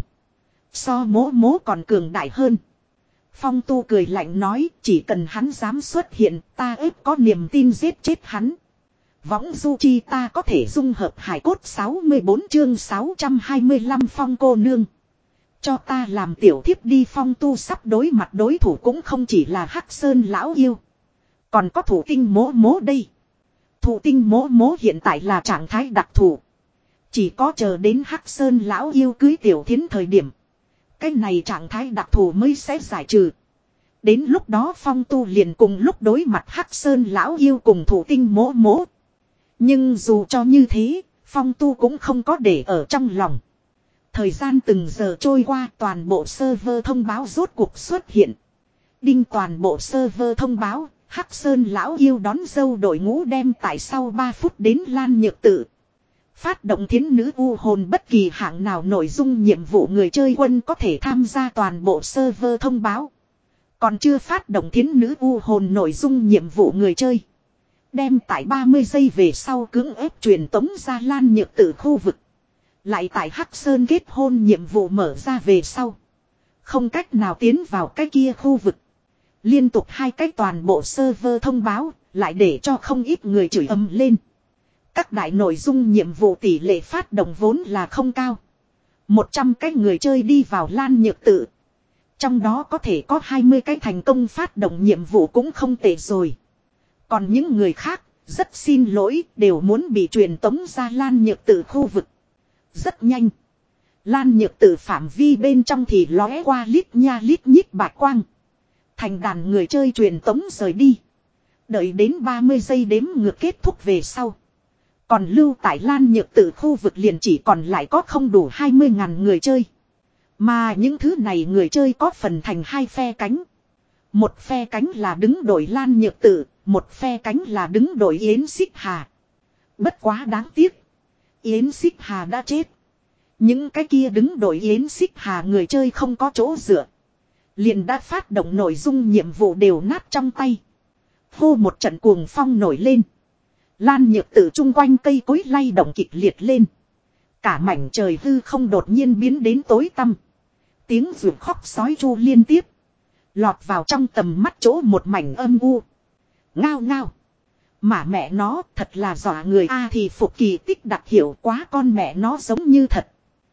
So mố mố còn cường đại hơn. Phong Tu cười lạnh nói chỉ cần hắn dám xuất hiện ta ếp có niềm tin giết chết hắn. Võng du chi ta có thể dung hợp hải cốt sáu mươi bốn chương sáu trăm hai mươi lăm Phong cô nương. Cho ta làm tiểu thiếp đi. Phong Tu sắp đối mặt đối thủ cũng không chỉ là Hắc Sơn lão yêu. Còn có thủ tinh mố mố đây. Thủ tinh mố mố hiện tại là trạng thái đặc thù. Chỉ có chờ đến Hắc Sơn lão yêu cưới Tiểu Thiến thời điểm. Cái này trạng thái đặc thù mới sẽ giải trừ. Đến lúc đó Phong Tu liền cùng lúc đối mặt Hắc Sơn lão yêu cùng thủ tinh mố mố. Nhưng dù cho như thế, Phong Tu cũng không có để ở trong lòng. Thời gian từng giờ trôi qua, toàn bộ server thông báo rốt cuộc xuất hiện. Đinh toàn bộ server thông báo, Hắc Sơn lão yêu đón dâu đội ngũ đem tại sau ba phút đến Lan Nhược Tự. Phát động thiến nữ u hồn bất kỳ hạng nào nội dung nhiệm vụ người chơi quân có thể tham gia toàn bộ server thông báo. Còn chưa phát động thiến nữ u hồn nội dung nhiệm vụ người chơi. Đem tại ba mươi giây về sau cưỡng ép truyền tống ra Lan Nhược Tự khu vực. Lại tại Hắc Sơn kết hôn nhiệm vụ mở ra về sau. Không cách nào tiến vào cái kia khu vực. Liên tục hai cái toàn bộ server thông báo, lại để cho không ít người chửi ầm lên. Các đại nội dung nhiệm vụ tỷ lệ phát động vốn là không cao. một trăm cái người chơi đi vào Lan Nhược Tự. Trong đó có thể có hai mươi cái thành công phát động nhiệm vụ cũng không tệ rồi. Còn những người khác, rất xin lỗi, đều muốn bị truyền tống ra Lan Nhược Tự khu vực. Rất nhanh. Lan Nhược Tự phạm vi bên trong thì lóe qua lít nha lít nhít bạch quang. Thành đàn người chơi truyền tống rời đi. Đợi đến ba mươi giây đếm ngược kết thúc về sau. Còn lưu tại Lan Nhược Tự khu vực liền chỉ còn lại có không đủ hai mươi ngàn người chơi. Mà những thứ này người chơi có phần thành hai phe cánh. Một phe cánh là đứng đội Lan Nhược Tự, một phe cánh là đứng đội Yến Xích Hà. Bất quá đáng tiếc. Yến Xích Hà đã chết. Những cái kia đứng đội Yến Xích Hà người chơi không có chỗ dựa. Liền đã phát động nội dung nhiệm vụ đều nát trong tay. Hô một trận cuồng phong nổi lên. Lan Nhược Tự chung quanh cây cối lay động kịch liệt lên. Cả mảnh trời hư không đột nhiên biến đến tối tăm. Tiếng ruột khóc sói chu liên tiếp. Lọt vào trong tầm mắt chỗ một mảnh âm u. Ngao ngao. Mà mẹ nó thật là dọa người a thì Phục Kỳ Tích đặc hiểu quá con mẹ nó giống như thật.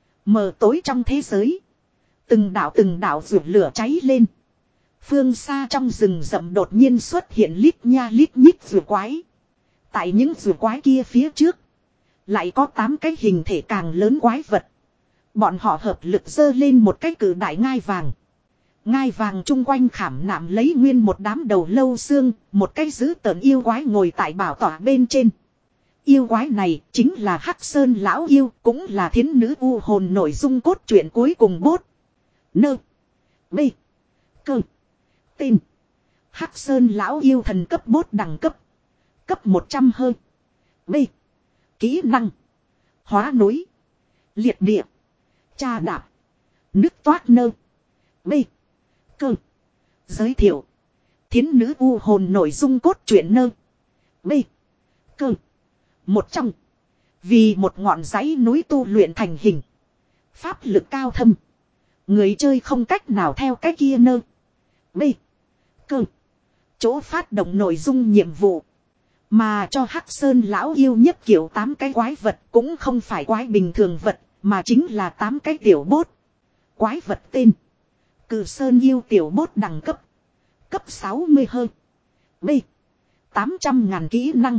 Mờ tối trong thế giới. Từng đảo từng đảo ruột lửa cháy lên. Phương xa trong rừng rậm đột nhiên xuất hiện lít nha lít nhít ruột quái. Tại những ruột quái kia phía trước. Lại có tám cái hình thể càng lớn quái vật. Bọn họ hợp lực dơ lên một cái cử đại ngai vàng. Ngai vàng chung quanh khảm nạm lấy nguyên một đám đầu lâu xương. Một cái dữ tợn yêu quái ngồi tại bảo tỏa bên trên. Yêu quái này chính là Hắc Sơn Lão Yêu. Cũng là thiến nữ u hồn nội dung cốt truyện cuối cùng bốt. Nơ. B. Cơ. Tên. Hắc Sơn Lão Yêu thần cấp bốt đẳng cấp. Cấp một trăm hơn. B. Kỹ năng. Hóa núi. Liệt địa. Cha đạp. Nước toát nơ. B. Cơ. Giới thiệu. Thiến nữ u hồn nội dung cốt truyện nơ. B. Cơ. Một trong. Vì một ngọn dãy núi tu luyện thành hình. Pháp lực cao thâm. Người chơi không cách nào theo cái kia nơ. B. Cơ. Chỗ phát động nội dung nhiệm vụ. Mà cho Hắc Sơn Lão Yêu nhất kiểu tám cái quái vật cũng không phải quái bình thường vật. Mà chính là tám cái tiểu bốt. Quái vật tên. Cử Sơn Yêu tiểu bốt đẳng cấp. Cấp sáu mươi hơn. B. tám trăm ngàn kỹ năng.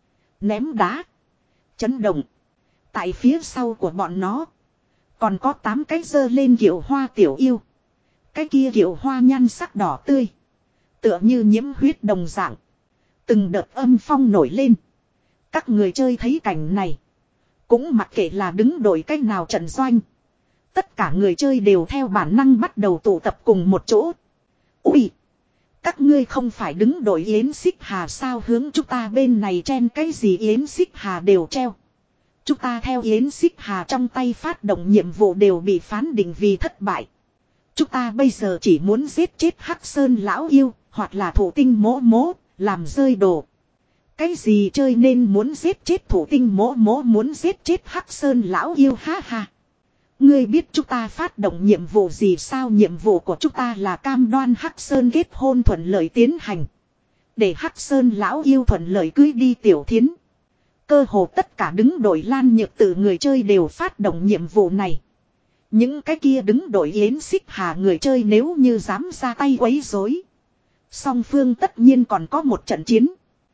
Ném đá. Chấn động. Tại phía sau của bọn nó. Còn có tám cái dơ lên kiểu hoa tiểu yêu. Cái kia kiểu hoa nhan sắc đỏ tươi. Tựa như nhiễm huyết đồng dạng. Từng đợt âm phong nổi lên. Các người chơi thấy cảnh này. Cũng mặc kệ là đứng đội cách nào trận doanh. Tất cả người chơi đều theo bản năng bắt đầu tụ tập cùng một chỗ. Ui! Các ngươi không phải đứng đội Yến Xích Hà sao hướng chúng ta bên này chen cái gì Yến Xích Hà đều treo. Chúng ta theo Yến Xích Hà trong tay phát động nhiệm vụ đều bị phán định vì thất bại. Chúng ta bây giờ chỉ muốn giết chết Hắc Sơn Lão Yêu hoặc là thủ tinh mỗ mỗ làm rơi đồ. Cái gì chơi nên muốn giết chết thủ tinh mỗ mỗ muốn giết chết Hắc Sơn Lão Yêu ha ha. Ngươi biết chúng ta phát động nhiệm vụ gì sao? Nhiệm vụ của chúng ta là cam đoan Hắc Sơn kết hôn thuận lợi tiến hành. Để Hắc Sơn Lão Yêu thuận lợi cưới đi Tiểu Thiến. Cơ hồ tất cả đứng đội Lan Nhược Tự người chơi đều phát động nhiệm vụ này. Những cái kia đứng đội Yến Xích Hà người chơi nếu như dám ra tay quấy rối, song phương tất nhiên còn có một trận chiến.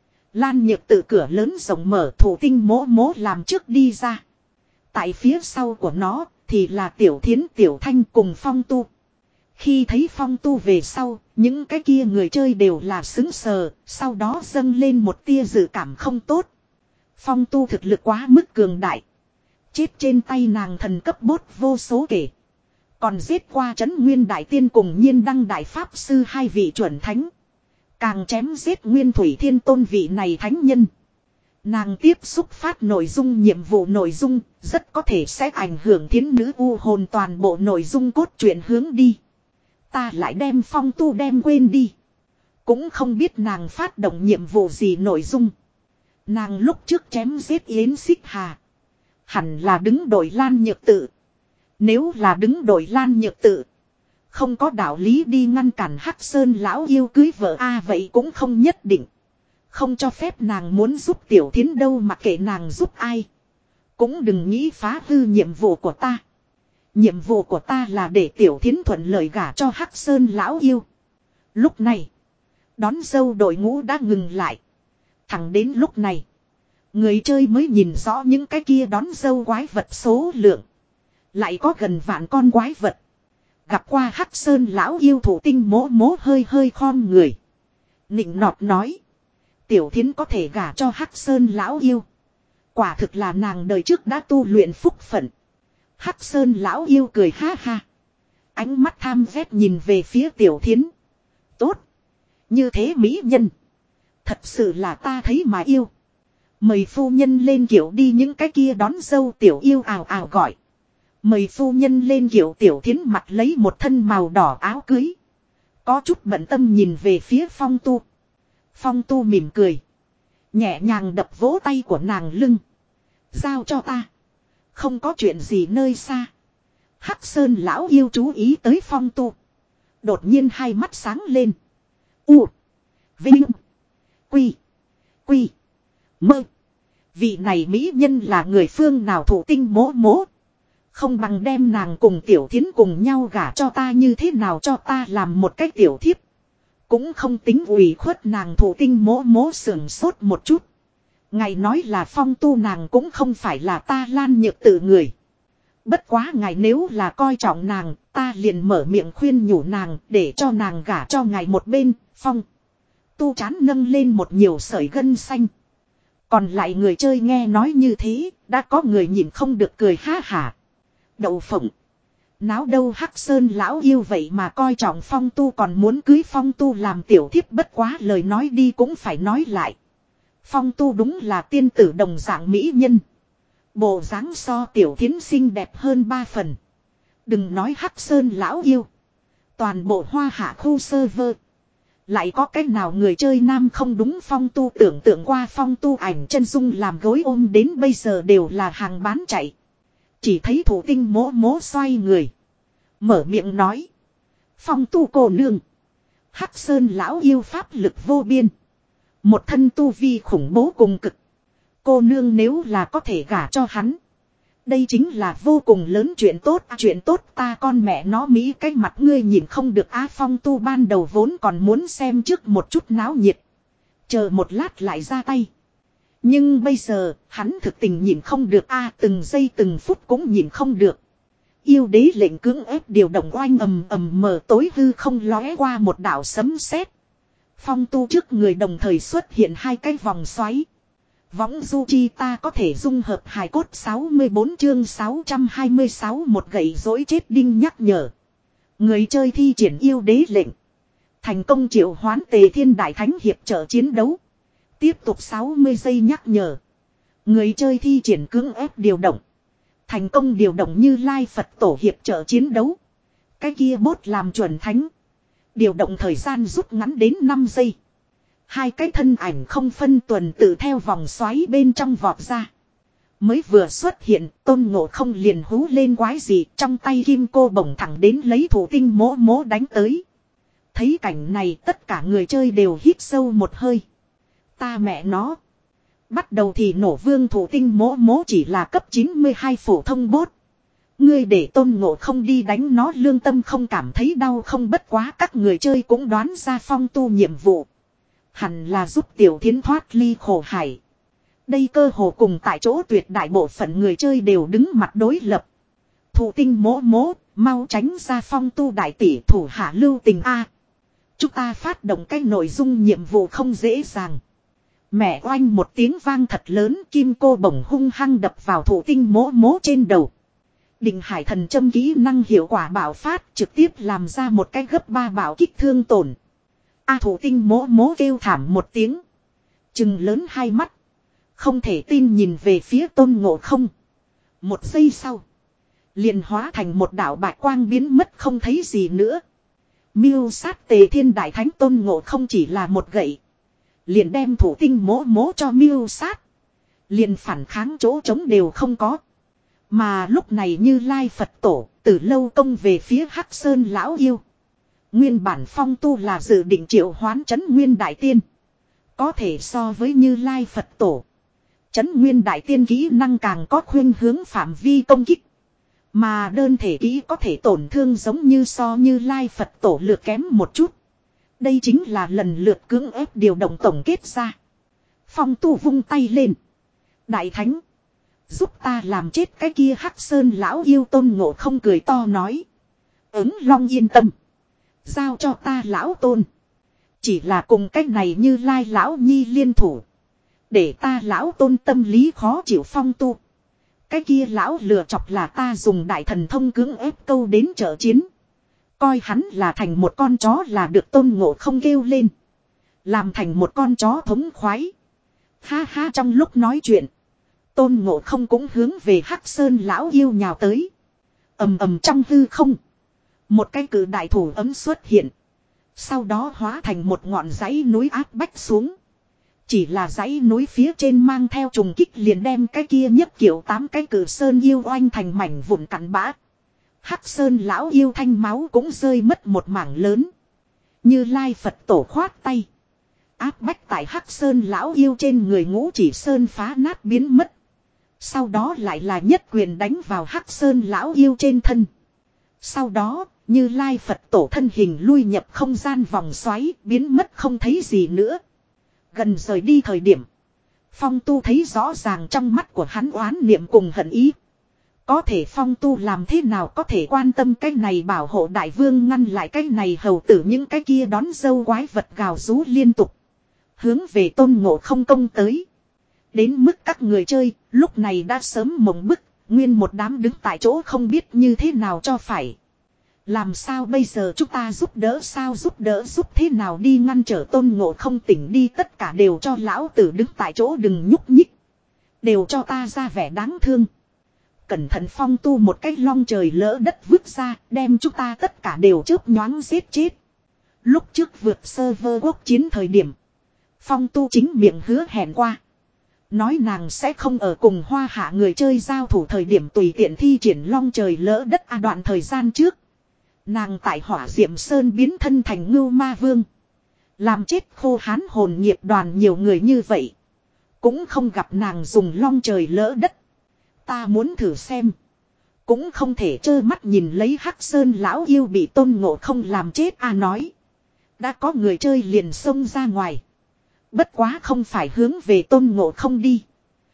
Lan Nhược Tự cửa lớn rộng mở, thủ tinh mỗ mỗ làm trước đi ra. Tại phía sau của nó thì là Tiểu Thiến, Tiểu Thanh cùng Phong Tu. Khi thấy Phong Tu về sau, những cái kia người chơi đều là sững sờ, sau đó dâng lên một tia dự cảm không tốt. Phong Tu thực lực quá mức cường đại. Chết trên tay nàng thần cấp bốt vô số kể. Còn giết qua Trấn Nguyên Đại Tiên cùng Nhiên Đăng Đại Pháp Sư hai vị chuẩn thánh. Càng chém giết Nguyên Thủy Thiên Tôn vị này thánh nhân. Nàng tiếp xúc phát nội dung nhiệm vụ nội dung, rất có thể sẽ ảnh hưởng thiến nữ u hồn toàn bộ nội dung cốt truyện hướng đi. Ta lại đem Phong Tu đem quên đi. Cũng không biết nàng phát động nhiệm vụ gì nội dung. Nàng lúc trước chém giết Yến Xích Hà. Hẳn là đứng đội Lan Nhược Tự. Nếu là đứng đội Lan Nhược Tự, không có đạo lý đi ngăn cản Hắc Sơn Lão Yêu cưới vợ a à, vậy cũng không nhất định. Không cho phép nàng muốn giúp Tiểu Thiến đâu, mặc kệ nàng giúp ai. Cũng đừng nghĩ phá hư nhiệm vụ của ta. Nhiệm vụ của ta là để Tiểu Thiến thuận lợi gả cho Hắc Sơn Lão Yêu. Lúc này, đón dâu đội ngũ đã ngừng lại. Thẳng đến lúc này, người chơi mới nhìn rõ những cái kia đón dâu quái vật số lượng. Lại có gần vạn con quái vật. Gặp qua Hắc Sơn Lão Yêu thủ tinh mỗ mỗ hơi hơi khom người. Nịnh nọt nói. Tiểu Thiến có thể gả cho Hắc Sơn lão yêu. Quả thực là nàng đời trước đã tu luyện phúc phận. Hắc Sơn lão yêu cười ha ha. Ánh mắt tham ghét nhìn về phía Tiểu Thiến. Tốt. Như thế mỹ nhân. Thật sự là ta thấy mà yêu. Mời phu nhân lên kiệu đi, những cái kia đón dâu tiểu yêu ào ào gọi. Mời phu nhân lên kiệu. Tiểu Thiến mặt lấy một thân màu đỏ áo cưới. Có chút bận tâm nhìn về phía Phong Tu. Phong Tu mỉm cười. Nhẹ nhàng đập vỗ tay của nàng lưng. Giao cho ta. Không có chuyện gì nơi xa. Hắc Sơn lão yêu chú ý tới Phong Tu. Đột nhiên hai mắt sáng lên. U. Vinh. Quy. Quy. Mơ. Vị này mỹ nhân là người phương nào? Thụ Tinh mỗ mỗ. Không bằng đem nàng cùng Tiểu Thiến cùng nhau gả cho ta, như thế nào cho ta làm một cái tiểu thiếp. Cũng không tính ủy khuất nàng. Thụ Tinh mỗ mỗ sườn sốt một chút. Ngài nói là Phong Tu nàng cũng không phải là ta Lan Nhược Tử người. Bất quá ngài nếu là coi trọng nàng, ta liền mở miệng khuyên nhủ nàng để cho nàng gả cho ngài một bên. Phong Tu chán nâng lên một nhiều sợi gân xanh. Còn lại người chơi nghe nói như thế, đã có người nhìn không được cười ha hả. Đậu phộng. Náo đâu Hắc Sơn lão yêu vậy mà coi trọng Phong Tu, còn muốn cưới Phong Tu làm tiểu thiếp. Bất quá lời nói đi cũng phải nói lại. Phong Tu đúng là tiên tử đồng dạng mỹ nhân. Bộ dáng so Tiểu Thiến xinh đẹp hơn ba phần. Đừng nói Hắc Sơn lão yêu. Toàn bộ Hoa Hạ khu server. Lại có cách nào người chơi nam không đúng? Phong Tu tưởng tượng qua Phong Tu ảnh chân dung làm gối ôm đến bây giờ đều là hàng bán chạy. Chỉ thấy Thụ Tinh mỗ mỗ xoay người. Mở miệng nói. Phong Tu cô nương. Hắc Sơn lão yêu pháp lực vô biên. Một thân tu vi khủng bố cùng cực. Cô nương nếu là có thể gả cho hắn. Đây chính là vô cùng lớn chuyện tốt. À, chuyện tốt ta con mẹ nó Mỹ cái mặt ngươi nhìn không được. Á Phong Tu ban đầu vốn còn muốn xem trước một chút náo nhiệt. Chờ một lát lại ra tay. Nhưng bây giờ hắn thực tình nhìn không được. A à, từng giây từng phút cũng nhìn không được. Yêu đế lệnh cưỡng ép điều động oanh ầm ầm mở tối hư không lóe qua một đạo sấm sét. Phong Tu trước người đồng thời xuất hiện hai cái vòng xoáy. Võng du chi ta có thể dung hợp hài cốt. Sáu mươi bốn chương sáu trăm hai mươi sáu một gậy dối chết đinh nhắc nhở. Người chơi thi triển yêu đế lệnh. Thành công triệu hoán Tề Thiên Đại Thánh hiệp trợ chiến đấu. Tiếp tục sáu mươi giây nhắc nhở. Người chơi thi triển cưỡng ép điều động. Thành công điều động Như Lai Phật Tổ hiệp trợ chiến đấu. Cái kia bốt làm chuẩn thánh. Điều động thời gian rút ngắn đến năm giây. Hai cái thân ảnh không phân tuần tự theo vòng xoáy bên trong vọt ra. Mới vừa xuất hiện, Tôn Ngộ Không liền hú lên quái gì, trong tay kim cô bổng thẳng đến lấy Thụ Tinh mỗ mỗ đánh tới. Thấy cảnh này tất cả người chơi đều hít sâu một hơi. Ta mẹ nó. Bắt đầu thì nổ vương Thụ Tinh mỗ mỗ chỉ là cấp chín mươi hai phổ thông bốt. Ngươi để Tôn Ngộ Không đi đánh nó lương tâm không cảm thấy đau không? Bất quá các người chơi cũng đoán ra Phong Tu nhiệm vụ. Hẳn là giúp Tiểu Thiến thoát ly khổ hải. Đây cơ hồ cùng tại chỗ tuyệt đại bộ phận người chơi đều đứng mặt đối lập. Thụ Tinh mỗ mỗ, mau tránh ra Phong Tu đại tỷ thủ hạ lưu tình a. Chúng ta phát động cái nội dung nhiệm vụ không dễ dàng. Mẹ oanh một tiếng vang thật lớn, kim cô bổng hung hăng đập vào Thụ Tinh mỗ mỗ trên đầu. Định Hải Thần Châm kỹ năng hiệu quả bạo phát trực tiếp làm ra một cái gấp ba bạo kích thương tổn. A Thụ Tinh mỗ mỗ kêu thảm một tiếng. Trừng lớn hai mắt. Không thể tin nhìn về phía Tôn Ngộ Không. Một giây sau. Liền hóa thành một đạo bạch quang biến mất không thấy gì nữa. Miêu sát Tề Thiên Đại Thánh. Tôn Ngộ Không chỉ là một gậy. Liền đem Thụ Tinh mỗ mỗ cho miêu sát. Liền phản kháng chỗ trống đều không có. Mà lúc này Như Lai Phật Tổ từ lâu công về phía Hắc Sơn lão yêu. Nguyên bản Phong Tu là dự định triệu hoán Trấn Nguyên Đại Tiên. Có thể so với Như Lai Phật Tổ. Trấn Nguyên Đại Tiên kỹ năng càng có khuyên hướng phạm vi công kích. Mà đơn thể kỹ có thể tổn thương giống như so Như Lai Phật Tổ lược kém một chút. Đây chính là lần lượt cưỡng ép điều động tổng kết ra. Phong Tu vung tay lên. Đại Thánh. Giúp ta làm chết cái kia Hắc Sơn lão yêu. Tôn Ngộ Không cười to nói. Ứng Long yên tâm. Giao cho ta lão Tôn. Chỉ là cùng cách này Như Lai lão nhi liên thủ. Để ta lão tôn tâm lý khó chịu Phong Tu. Cái kia lão lừa chọc là ta dùng đại thần thông cưỡng ép câu đến trợ chiến. Coi hắn là thành một con chó là được Tôn Ngộ không kêu lên. Làm thành một con chó thống khoái. Ha ha, trong lúc nói chuyện. Tôn Ngộ không cũng hướng về Hắc Sơn lão yêu nhào tới. Ầm ầm trong hư không. Một cái cử đại thủ ấm xuất hiện. Sau đó hóa thành một ngọn dãy núi áp bách xuống. Chỉ là dãy núi phía trên mang theo trùng kích liền đem cái kia nhất kiểu tám cái cử sơn yêu oanh thành mảnh vụn cắn bã. Hắc Sơn lão yêu thanh máu cũng rơi mất một mảng lớn. Như Lai Phật tổ khoát tay. Áp bách tại Hắc Sơn lão yêu trên người ngũ chỉ sơn phá nát biến mất. Sau đó lại là nhất quyền đánh vào Hắc Sơn lão yêu trên thân. Sau đó, Như Lai Phật tổ thân hình lui nhập không gian vòng xoáy, biến mất không thấy gì nữa. Gần rời đi thời điểm, Phong Tu thấy rõ ràng trong mắt của hắn oán niệm cùng hận ý. Có thể Phong Tu làm thế nào có thể quan tâm cái này bảo hộ đại vương ngăn lại cái này hầu tử những cái kia đón dâu quái vật gào rú liên tục. Hướng về Tôn Ngộ không công tới. Đến mức các người chơi, lúc này đã sớm mộng bức, nguyên một đám đứng tại chỗ không biết như thế nào cho phải. Làm sao bây giờ chúng ta giúp đỡ sao giúp đỡ giúp thế nào đi ngăn trở Tôn Ngộ không tỉnh đi tất cả đều cho lão tử đứng tại chỗ đừng nhúc nhích. Đều cho ta ra vẻ đáng thương. Cẩn thận Phong Tu một cái long trời lỡ đất vứt ra đem chúng ta tất cả đều chớp nhoáng giết chết. Lúc trước vượt server quốc chiến thời điểm. Phong Tu chính miệng hứa hẹn qua. Nói nàng sẽ không ở cùng hoa hạ người chơi giao thủ thời điểm tùy tiện thi triển long trời lỡ đất a đoạn thời gian trước. Nàng tại Hỏa Diệm Sơn biến thân thành Ngưu Ma Vương. Làm chết khô hán hồn nghiệp đoàn nhiều người như vậy. Cũng không gặp nàng dùng long trời lỡ đất. Ta muốn thử xem. Cũng không thể trơ mắt nhìn lấy Hắc Sơn lão yêu bị Tôn Ngộ không làm chết a nói. Đã có người chơi liền xông ra ngoài. Bất quá không phải hướng về Tôn Ngộ không đi.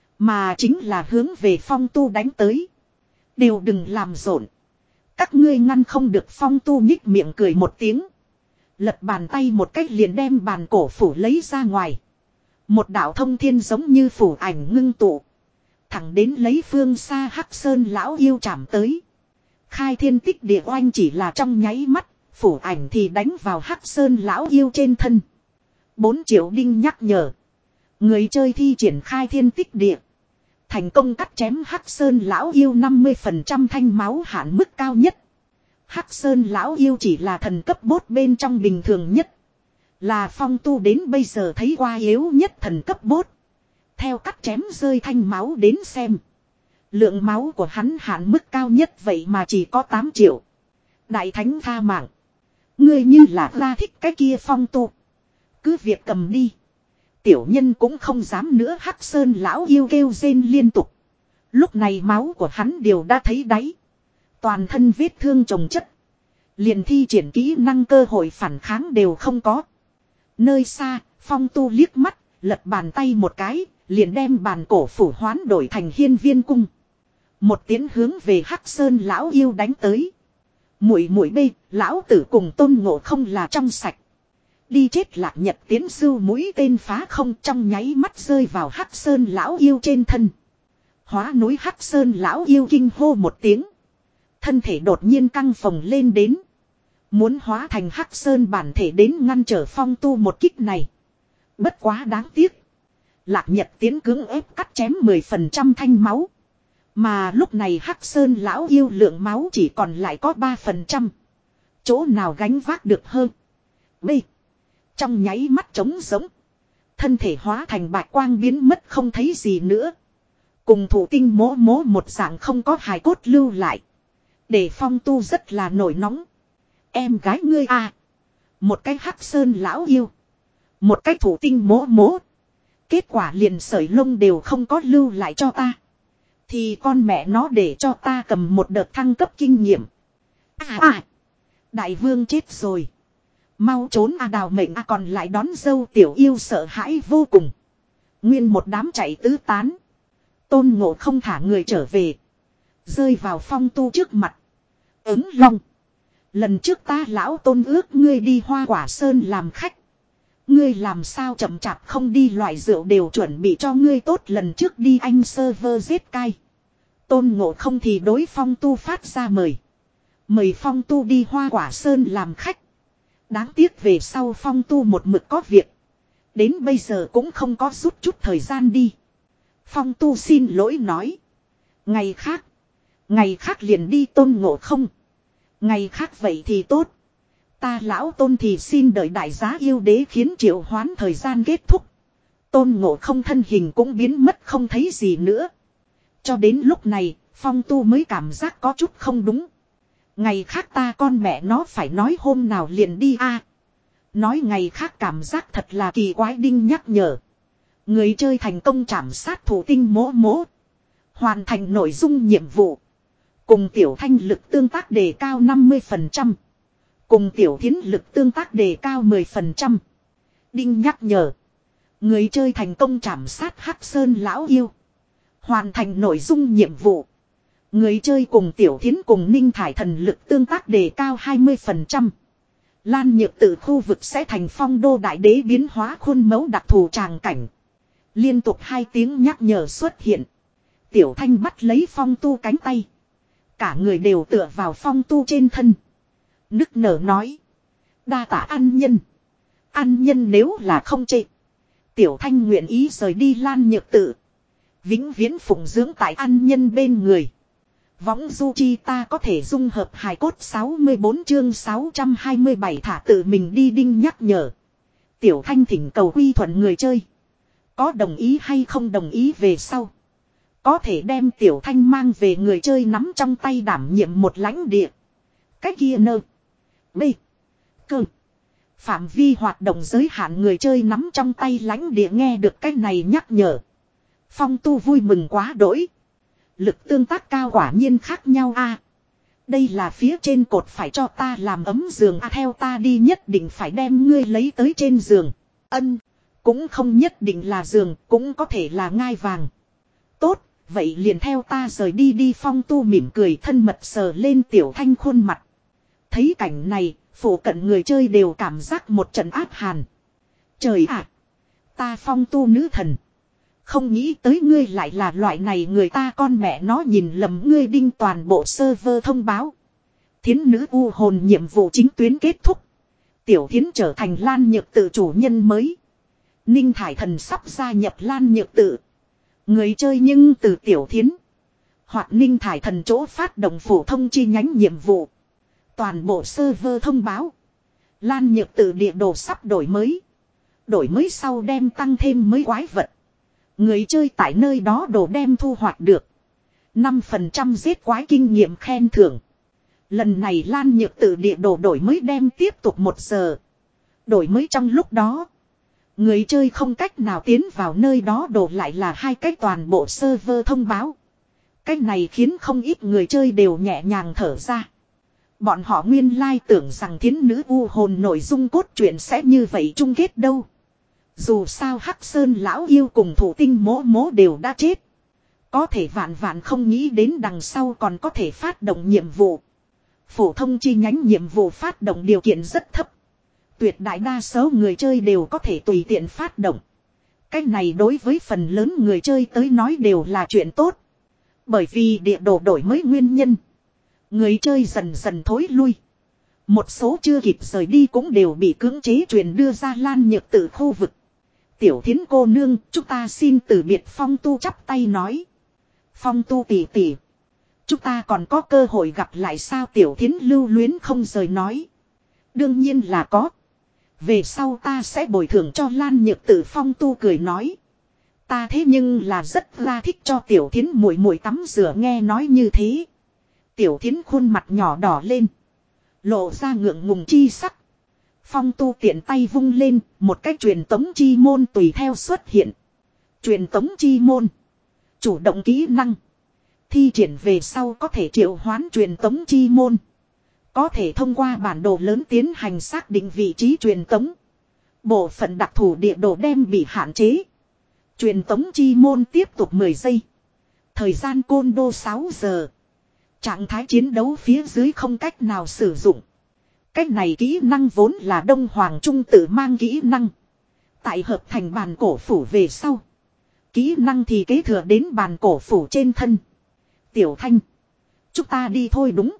Mà chính là hướng về Phong Tu đánh tới. Đều đừng làm rộn. Các ngươi ngăn không được Phong Tu nhích miệng cười một tiếng. Lật bàn tay một cách liền đem bàn cổ phủ lấy ra ngoài. Một đạo thông thiên giống như phủ ảnh ngưng tụ. Thẳng đến lấy phương xa Hắc Sơn lão yêu chạm tới. Khai thiên tích địa oanh chỉ là trong nháy mắt. Phủ ảnh thì đánh vào Hắc Sơn lão yêu trên thân. Bốn triệu đinh nhắc nhở. Người chơi thi triển khai thiên tích địa. Thành công cắt chém Hắc Sơn lão yêu năm mươi phần trăm thanh máu hạn mức cao nhất. Hắc Sơn lão yêu chỉ là thần cấp bốt bên trong bình thường nhất. Là Phong Tu đến bây giờ thấy qua yếu nhất thần cấp bốt. Theo cắt chém rơi thanh máu đến xem. Lượng máu của hắn hạn mức cao nhất vậy mà chỉ có tám triệu. Đại thánh tha mạng. Ngươi như là ra thích cái kia Phong Tu. Cứ việc cầm đi. Tiểu nhân cũng không dám nữa Hắc Sơn lão yêu kêu rên liên tục. Lúc này máu của hắn đều đã thấy đáy. Toàn thân vết thương chồng chất. Liền thi triển kỹ năng cơ hội phản kháng đều không có. Nơi xa, Phong Tu liếc mắt, lật bàn tay một cái, liền đem bàn cổ phủ hoán đổi thành hiên viên cung. Một tiến hướng về Hắc Sơn lão yêu đánh tới. Muội muội bê, lão tử cùng Tôn Ngộ không là trong sạch. Đi chết Lạc Nhật tiến sưu mũi tên phá không trong nháy mắt rơi vào Hắc Sơn lão yêu trên thân. Hóa núi Hắc Sơn lão yêu kinh hô một tiếng. Thân thể đột nhiên căng phồng lên đến. Muốn hóa thành Hắc Sơn bản thể đến ngăn trở Phong Tu một kích này. Bất quá đáng tiếc. Lạc Nhật tiến cưỡng ép cắt chém mười phần trăm thanh máu. Mà lúc này Hắc Sơn lão yêu lượng máu chỉ còn lại có ba phần trăm. Chỗ nào gánh vác được hơn. B. Trong nháy mắt trống giống. Thân thể hóa thành bạch quang biến mất không thấy gì nữa. Cùng thủ tinh mố mố một dạng không có hài cốt lưu lại. Để Phong Tu rất là nổi nóng. Em gái ngươi à. Một cái Hắc Sơn lão yêu. Một cái thủ tinh mố mố. Kết quả liền sợi lông đều không có lưu lại cho ta. Thì con mẹ nó để cho ta cầm một đợt thăng cấp kinh nghiệm. À à. Đại vương chết rồi. Mau trốn a đào mệnh a còn lại đón dâu tiểu yêu sợ hãi vô cùng. Nguyên một đám chạy tứ tán. Tôn Ngộ không thả người trở về. Rơi vào Phong Tu trước mặt. Ứng long. Lần trước ta lão Tôn ước ngươi đi Hoa Quả Sơn làm khách. Ngươi làm sao chậm chạp không đi, loại rượu đều chuẩn bị cho ngươi tốt lần trước đi anh server giết cai. Tôn Ngộ Không thì đối Phong Tu phát ra mời. Mời Phong Tu đi Hoa Quả Sơn làm khách. Đáng tiếc về sau Phong Tu một mực có việc. Đến bây giờ cũng không có rút chút thời gian đi. Phong Tu xin lỗi nói. Ngày khác. Ngày khác liền đi Tôn Ngộ Không. Ngày khác vậy thì tốt. Ta lão Tôn thì xin đợi đại giá yêu đế khiến triệu hoán thời gian kết thúc. Tôn Ngộ Không thân hình cũng biến mất không thấy gì nữa. Cho đến lúc này, Phong Tu mới cảm giác có chút không đúng. Ngày khác ta con mẹ nó phải nói hôm nào liền đi a. Nói ngày khác cảm giác thật là kỳ quái. Đinh nhắc nhở. Người chơi thành công trảm sát thủ tinh mỗ mỗ. Hoàn thành nội dung nhiệm vụ. Cùng Tiểu Thanh lực tương tác đề cao năm mươi phần trăm. Cùng Tiểu Thiến lực tương tác đề cao mười phần trăm. Đinh nhắc nhở. Người chơi thành công trảm sát Hắc Sơn lão yêu. Hoàn thành nội dung nhiệm vụ. Người chơi cùng Tiểu Thiến cùng Ninh Thải Thần lực tương tác đề cao hai mươi phần trăm. Lan Nhược Tự khu vực sẽ thành Phong Đô Đại Đế biến hóa khuôn mẫu đặc thù tràng cảnh. Liên tục hai tiếng nhắc nhở xuất hiện. Tiểu Thanh bắt lấy Phong Tu cánh tay. Cả người đều tựa vào Phong Tu trên thân. Nức nở nói. Đa tạ ăn nhân. Ăn nhân nếu là không chê. Tiểu Thanh nguyện ý rời đi Lan Nhược Tự. Vĩnh viễn phụng dưỡng tại ăn nhân bên người. Võng du chi ta có thể dung hợp hài cốt sáu mươi bốn chương sáu trăm hai mươi bảy thả tự mình đi. Đinh nhắc nhở. Tiểu Thanh thỉnh cầu quy thuận người chơi. Có đồng ý hay không đồng ý về sau. Có thể đem Tiểu Thanh mang về người chơi nắm trong tay đảm nhiệm một lãnh địa. Cái kia nơ. B. Cơ. Phạm vi hoạt động giới hạn người chơi nắm trong tay lãnh địa. Nghe được cái này nhắc nhở. Phong Tu vui mừng quá đỗi. Lực tương tác cao quả nhiên khác nhau a. Đây là phía trên cột phải cho ta làm ấm giường a. À, theo ta đi nhất định phải đem ngươi lấy tới trên giường. Ân. Cũng không nhất định là giường. Cũng có thể là ngai vàng. Tốt. Vậy liền theo ta rời đi đi. Phong Tu mỉm cười thân mật sờ lên Tiểu Thanh khuôn mặt. Thấy cảnh này. Phủ cận người chơi đều cảm giác một trận áp hàn. Trời ạ. Ta Phong Tu nữ thần. Không nghĩ tới ngươi lại là loại này người ta con mẹ nó nhìn lầm ngươi. Đinh toàn bộ server thông báo. Thiến nữ u hồn nhiệm vụ chính tuyến kết thúc. Tiểu Thiến trở thành Lan Nhược Tự chủ nhân mới. Ninh Thải Thần sắp gia nhập Lan Nhược Tự. Người chơi nhưng từ Tiểu Thiến hoặc Ninh Thải Thần chỗ phát động phổ thông chi nhánh nhiệm vụ. Toàn bộ server thông báo. Lan Nhược Tự địa đồ sắp đổi mới. Đổi mới sau đem tăng thêm mới quái vật. Người chơi tại nơi đó đồ đem thu hoạch được năm phần trăm giết quái kinh nghiệm khen thưởng. Lần này Lan Nhược Tự địa đồ đổi mới đem tiếp tục một giờ. Đổi mới trong lúc đó người chơi không cách nào tiến vào nơi đó đồ lại là hai cách toàn bộ server thông báo. Cách này khiến không ít người chơi đều nhẹ nhàng thở ra. Bọn họ nguyên lai tưởng rằng thiến nữ u hồn nội dung cốt truyện sẽ như vậy chung kết đâu. Dù sao Hắc Sơn lão yêu cùng thủ tinh mỗ mỗ đều đã chết. Có thể vạn vạn không nghĩ đến đằng sau còn có thể phát động nhiệm vụ. Phổ thông chi nhánh nhiệm vụ phát động điều kiện rất thấp. Tuyệt đại đa số người chơi đều có thể tùy tiện phát động. Cách này đối với phần lớn người chơi tới nói đều là chuyện tốt. Bởi vì địa đồ đổi mới nguyên nhân. Người chơi dần dần thối lui. Một số chưa kịp rời đi cũng đều bị cưỡng chế truyền đưa ra Lan Nhược Tự khu vực. Tiểu Thiến cô nương, chúng ta xin từ biệt. Phong Tu chắp tay nói. Phong Tu tỷ tỷ, chúng ta còn có cơ hội gặp lại sao? Tiểu Thiến lưu luyến không rời nói. Đương nhiên là có. Về sau ta sẽ bồi thường cho Lan Nhược Tự. Phong Tu cười nói. Ta thế nhưng là rất là thích cho Tiểu Thiến muội muội tắm rửa. Nghe nói như thế, Tiểu Thiến khuôn mặt nhỏ đỏ lên, lộ ra ngượng ngùng chi sắc. Phong Tu tiện tay vung lên, một cái truyền tống chi môn tùy theo xuất hiện. Truyền tống chi môn, chủ động kỹ năng. Thi triển về sau có thể triệu hoán truyền tống chi môn. Có thể thông qua bản đồ lớn tiến hành xác định vị trí truyền tống. Bộ phận đặc thù địa đồ đem bị hạn chế. Truyền tống chi môn tiếp tục mười giây. Thời gian côn đô sáu giờ. Trạng thái chiến đấu phía dưới không cách nào sử dụng. Cách này kỹ năng vốn là Đông Hoàng Trung tự mang kỹ năng. Tại hợp thành bàn cổ phủ về sau. Kỹ năng thì kế thừa đến bàn cổ phủ trên thân. Tiểu Thanh. Chúng ta đi thôi đúng.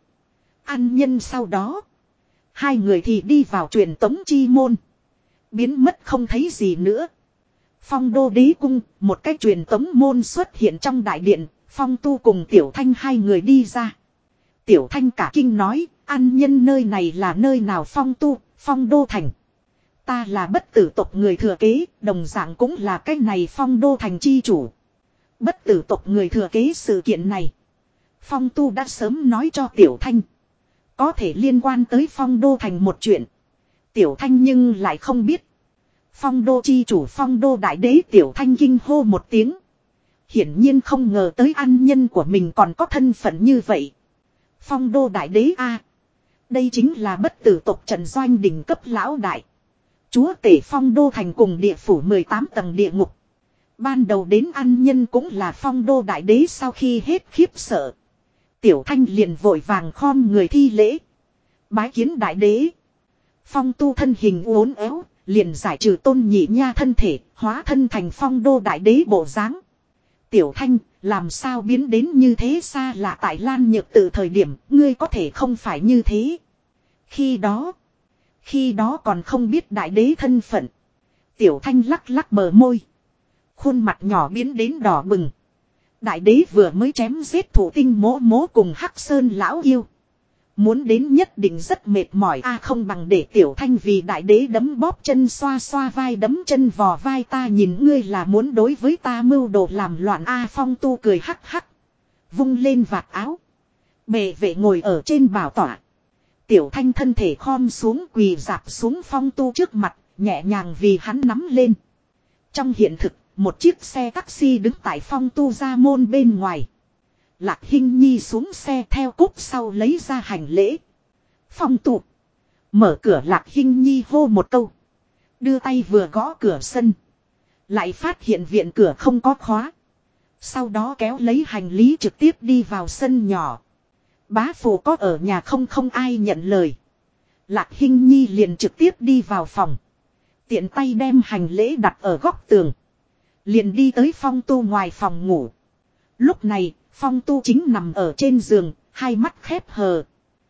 Ăn nhân sau đó. Hai người thì đi vào truyền tống chi môn. Biến mất không thấy gì nữa. Phong đô đế cung, một cái truyền tống môn xuất hiện trong đại điện. Phong Tu cùng Tiểu Thanh hai người đi ra. Tiểu Thanh cả kinh nói, ăn nhân nơi này là nơi nào? Phong Tu, Phong Đô Thành. Ta là bất tử tộc người thừa kế, đồng dạng cũng là cái này Phong Đô Thành chi chủ. Bất tử tộc người thừa kế sự kiện này. Phong Tu đã sớm nói cho Tiểu Thanh. Có thể liên quan tới Phong Đô Thành một chuyện. Tiểu Thanh nhưng lại không biết. Phong Đô chi chủ Phong Đô đại đế Tiểu Thanh kinh hô một tiếng. Hiển nhiên không ngờ tới ăn nhân của mình còn có thân phận như vậy. Phong Đô đại đế a, đây chính là bất tử tộc Trần Doanh đỉnh cấp lão đại. Chúa tể Phong Đô Thành cùng địa phủ mười tám tầng địa ngục. Ban đầu đến ăn nhân cũng là Phong Đô đại đế. Sau khi hết khiếp sợ, Tiểu Thanh liền vội vàng khom người thi lễ. Bái kiến đại đế. Phong Tu thân hình uốn éo, liền giải trừ Tôn Nhị Nha thân thể, hóa thân thành Phong Đô đại đế bộ dáng. Tiểu Thanh, làm sao biến đến như thế xa lạ? Tại Lan Nhược Tự thời điểm, ngươi có thể không phải như thế. Khi đó, khi đó còn không biết đại đế thân phận. Tiểu Thanh lắc lắc bờ môi. Khuôn mặt nhỏ biến đến đỏ bừng. Đại đế vừa mới chém giết Thủ Tinh Mỗ Mỗ cùng Hắc Sơn lão yêu. Muốn đến nhất định rất mệt mỏi a, không bằng để Tiểu Thanh vì đại đế đấm bóp chân, xoa xoa vai, đấm chân vò vai. Ta nhìn ngươi là muốn đối với ta mưu đồ làm loạn a. Phong Tu cười hắc hắc, vung lên vạt áo. Bệ vệ ngồi ở trên bảo tọa. Tiểu Thanh thân thể khom xuống, quỳ rạp xuống Phong Tu trước mặt, nhẹ nhàng vì hắn nắm lên. Trong hiện thực, một chiếc xe taxi đứng tại Phong Tu ra môn bên ngoài. Lạc Hinh Nhi xuống xe theo cúp sau lấy ra hành lễ. Phong Tu mở cửa. Lạc Hinh Nhi hô một câu, đưa tay vừa gõ cửa sân. Lại phát hiện viện cửa không có khóa. Sau đó kéo lấy hành lý trực tiếp đi vào sân nhỏ. Bá phụ có ở nhà không? Không ai nhận lời. Lạc Hinh Nhi liền trực tiếp đi vào phòng. Tiện tay đem hành lễ đặt ở góc tường. Liền đi tới Phong Tu ngoài phòng ngủ. Lúc này, Phong Tu chính nằm ở trên giường, hai mắt khép hờ.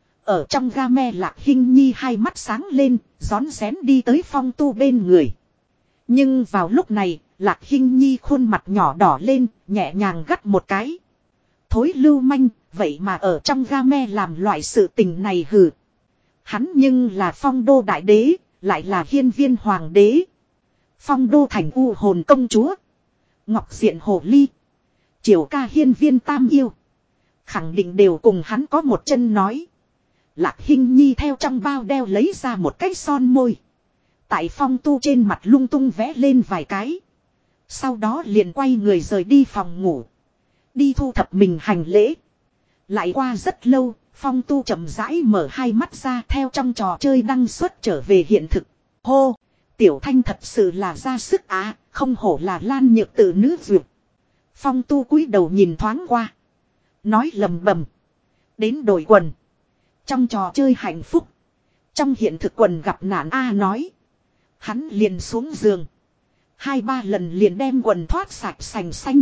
Ở trong ga me Lạc Hinh Nhi hai mắt sáng lên, rón rén đi tới Phong Tu bên người. Nhưng vào lúc này, Lạc Hinh Nhi khuôn mặt nhỏ đỏ lên, nhẹ nhàng gắt một cái. Thối lưu manh, vậy mà ở trong ga me làm loại sự tình này hừ. Hắn nhưng là Phong Đô đại đế, lại là hiên viên hoàng đế. Phong Đô thành u hồn công chúa. Ngọc diện hồ ly. Triều ca hiên viên tam yêu. Khẳng định đều cùng hắn có một chân nói. Lạc Hinh Nhi theo trong bao đeo lấy ra một cái son môi. Tại Phong Tu trên mặt lung tung vẽ lên vài cái. Sau đó liền quay người rời đi phòng ngủ. Đi thu thập mình hành lễ. Lại qua rất lâu, Phong Tu chậm rãi mở hai mắt ra, theo trong trò chơi đăng xuất trở về hiện thực. Hô! Tiểu Thanh thật sự là ra sức á, không hổ là Lan Nhược Tự nữ duyệt. Phong Tu cúi đầu nhìn thoáng qua. Nói lầm bầm. Đến đổi quần. Trong trò chơi hạnh phúc. Trong hiện thực quần gặp nạn a nói. Hắn liền xuống giường. Hai ba lần liền đem quần thoát sạch sành xanh.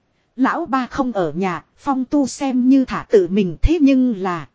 Lão ba không ở nhà, Phong Tu xem như thả tự mình, thế nhưng là.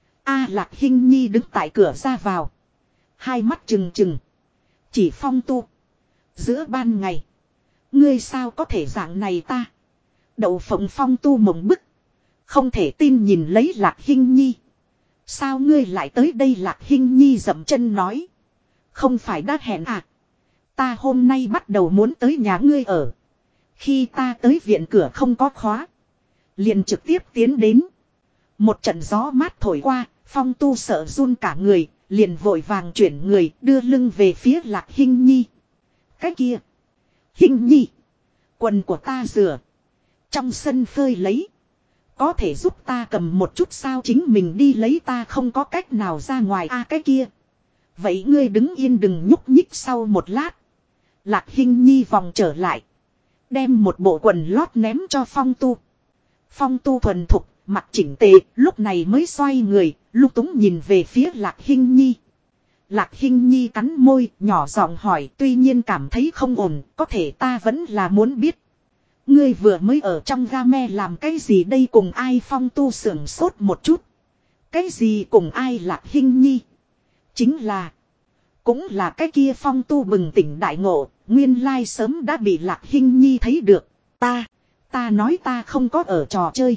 A Lạc Hinh Nhi đứng tại cửa ra vào. Hai mắt trừng trừng. Chỉ Phong Tu. Giữa ban ngày. Ngươi sao có thể dạng này ta? Đậu phộng. Phong Tu mộng bức. Không thể tin nhìn lấy Lạc Hinh Nhi. Sao ngươi lại tới đây? Lạc Hinh Nhi dậm chân nói. Không phải đã hẹn à? Ta hôm nay bắt đầu muốn tới nhà ngươi ở. Khi ta tới viện cửa không có khóa. Liền trực tiếp tiến đến. Một trận gió mát thổi qua. Phong Tu sợ run cả người. Liền vội vàng chuyển người đưa lưng về phía Lạc Hinh Nhi. Cái kia. Hinh Nhi. Quần của ta rửa. Trong sân phơi lấy. Có thể giúp ta cầm một chút sao? Chính mình đi lấy, ta không có cách nào ra ngoài a. À, cái kia. Vậy ngươi đứng yên đừng nhúc nhích. Sau một lát. Lạc Hinh Nhi vòng trở lại. Đem một bộ quần lót ném cho Phong Tu. Phong Tu thuần thục, mặc chỉnh tề, lúc này mới xoay người, lung túng nhìn về phía Lạc Hinh Nhi. Lạc Hinh Nhi cắn môi, nhỏ giọng hỏi, tuy nhiên cảm thấy không ổn, có thể ta vẫn là muốn biết. Ngươi vừa mới ở trong game làm cái gì đây, cùng ai? Phong Tu sưởng sốt một chút. Cái gì cùng ai? Lạc Hinh Nhi? Chính là, cũng là cái kia Phong Tu bừng tỉnh đại ngộ, nguyên lai sớm đã bị Lạc Hinh Nhi thấy được. Ta, ta nói ta không có ở trò chơi,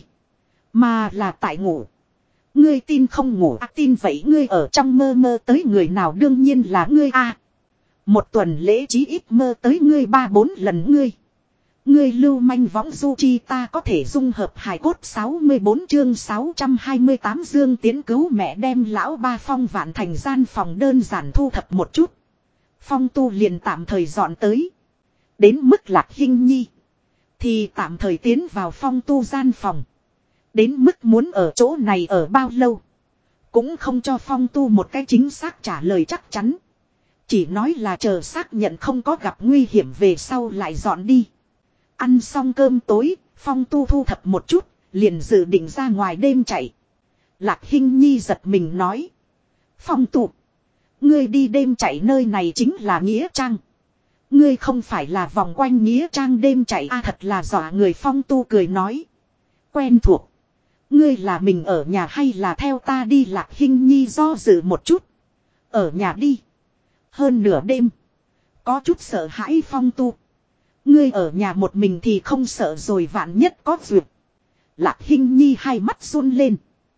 mà là tại ngủ. Ngươi tin không? Ngủ à? Tin vậy ngươi ở trong mơ mơ tới người nào? Đương nhiên là ngươi a. À, một tuần lễ chí ít mơ tới ngươi ba bốn lần. Ngươi Ngươi lưu manh võng du chi, ta có thể dung hợp hài cốt. Sáu mươi bốn chương sáu trăm hai mươi tám Dương Tiến cứu mẹ, đem lão ba Phong Vạn Thành gian phòng đơn giản thu thập một chút. Phong Tu liền tạm thời dọn tới. Đến mức Lạc Hinh Nhi thì tạm thời tiến vào Phong Tu gian phòng. Đến mức muốn ở chỗ này ở bao lâu, cũng không cho Phong Tu một cái chính xác trả lời chắc chắn. Chỉ nói là chờ xác nhận không có gặp nguy hiểm về sau lại dọn đi. Ăn xong cơm tối, Phong Tu thu thập một chút, liền dự định ra ngoài đêm chạy. Lạc Hinh Nhi giật mình nói, Phong Tu, ngươi đi đêm chạy? Nơi này chính là Nghĩa Trang. Ngươi không phải là vòng quanh Nghĩa Trang đêm chạy à? Thật là dọa người. Phong Tu cười nói, quen thuộc. Ngươi là mình ở nhà hay là theo ta đi? Lạc Hinh Nhi do dự một chút. Ở nhà đi. Hơn nửa đêm, có chút sợ hãi. Phong Tu, ngươi ở nhà một mình thì không sợ rồi, vạn nhất có việc. Lạc Hinh Nhi hai mắt run lên.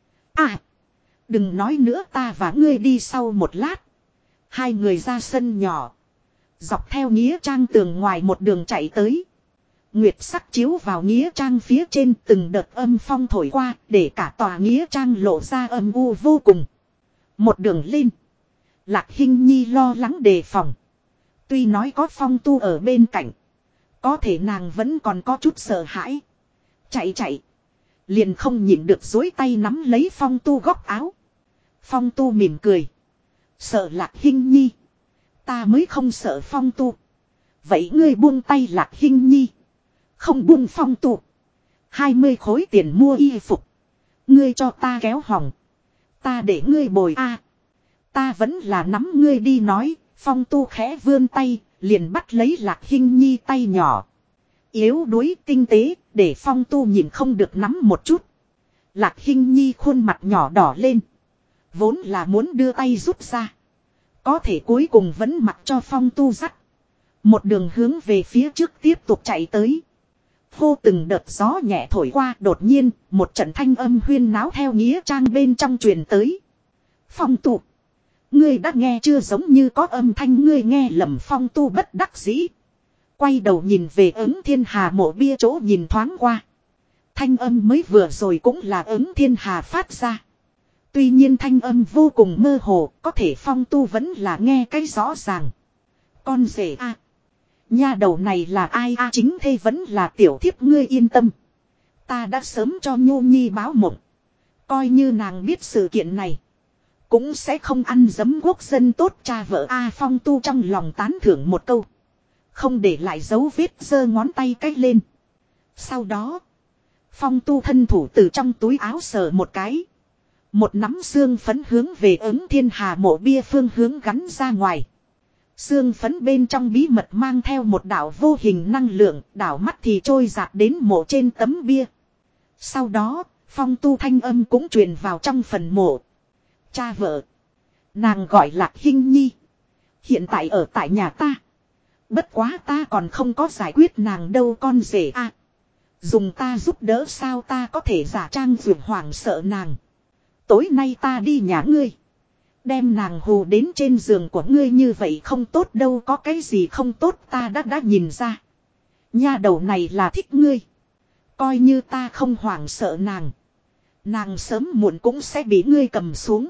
À, đừng nói nữa, ta và ngươi đi. Sau một lát, hai người ra sân nhỏ, dọc theo Nghĩa Trang tường ngoài một đường chạy tới. Nguyệt sắc chiếu vào Nghĩa Trang phía trên, từng đợt âm phong thổi qua, để cả tòa Nghĩa Trang lộ ra âm u vô cùng. Một đường lên, Lạc Hinh Nhi lo lắng đề phòng. Tuy nói có Phong Tu ở bên cạnh, có thể nàng vẫn còn có chút sợ hãi. Chạy chạy, liền không nhịn được duỗi tay nắm lấy Phong Tu góc áo. Phong Tu mỉm cười, sợ Lạc Hinh Nhi? Ta mới không sợ. Phong Tu, vậy ngươi buông tay. Lạc Hinh Nhi, không buông. Phong Tu, hai mươi khối tiền mua y phục, ngươi cho ta kéo hỏng, ta để ngươi bồi a. À, ta vẫn là nắm ngươi đi. Nói, Phong Tu khẽ vươn tay, liền bắt lấy Lạc Hinh Nhi tay nhỏ. Yếu đuối tinh tế, để Phong Tu nhìn không được nắm một chút. Lạc Hinh Nhi khuôn mặt nhỏ đỏ lên, vốn là muốn đưa tay rút ra, có thể cuối cùng vẫn mặc cho Phong Tu dắt. Một đường hướng về phía trước tiếp tục chạy tới. Hô, từng đợt gió nhẹ thổi qua, đột nhiên một trận thanh âm huyên náo theo Nghĩa Trang bên trong truyền tới. Phong Tu, ngươi đã nghe chưa? Giống như có âm thanh. Ngươi nghe lầm. Phong Tu bất đắc dĩ, quay đầu nhìn về Ứng Thiên Hà mộ bia chỗ nhìn thoáng qua. Thanh âm mới vừa rồi cũng là Ứng Thiên Hà phát ra. Tuy nhiên thanh âm vô cùng mơ hồ, có thể Phong Tu vẫn là nghe cái rõ ràng. Con rể a, à, nha đầu này là ai a? À, chính thê vẫn là tiểu thiếp. Ngươi yên tâm, ta đã sớm cho Nhô Nhi báo mộng. Coi như nàng biết sự kiện này, cũng sẽ không ăn dấm quốc dân tốt cha vợ a. À, Phong Tu trong lòng tán thưởng một câu, không để lại dấu vết, giơ ngón tay cách lên. Sau đó, Phong Tu thân thủ từ trong túi áo sờ một cái, một nắm xương phấn hướng về Ứng Thiên Hà mộ bia phương hướng gắn ra ngoài. Xương phấn bên trong bí mật mang theo một đạo vô hình năng lượng, đảo mắt thì trôi dạt đến mộ trên tấm bia. Sau đó, Phong Tu thanh âm cũng truyền vào trong phần mộ. Cha vợ, nàng gọi Lạc Hinh Nhi, hiện tại ở tại nhà ta. Bất quá ta còn không có giải quyết nàng đâu. Con rể a, à, dùng ta giúp đỡ sao? Ta có thể giả trang vượt hoảng sợ nàng. Tối nay ta đi nhà ngươi, đem nàng hù đến trên giường của ngươi, như vậy không tốt đâu. Có cái gì không tốt? Ta đã đã nhìn ra, nha đầu này là thích ngươi. Coi như ta không hoảng sợ nàng, nàng sớm muộn cũng sẽ bị ngươi cầm xuống.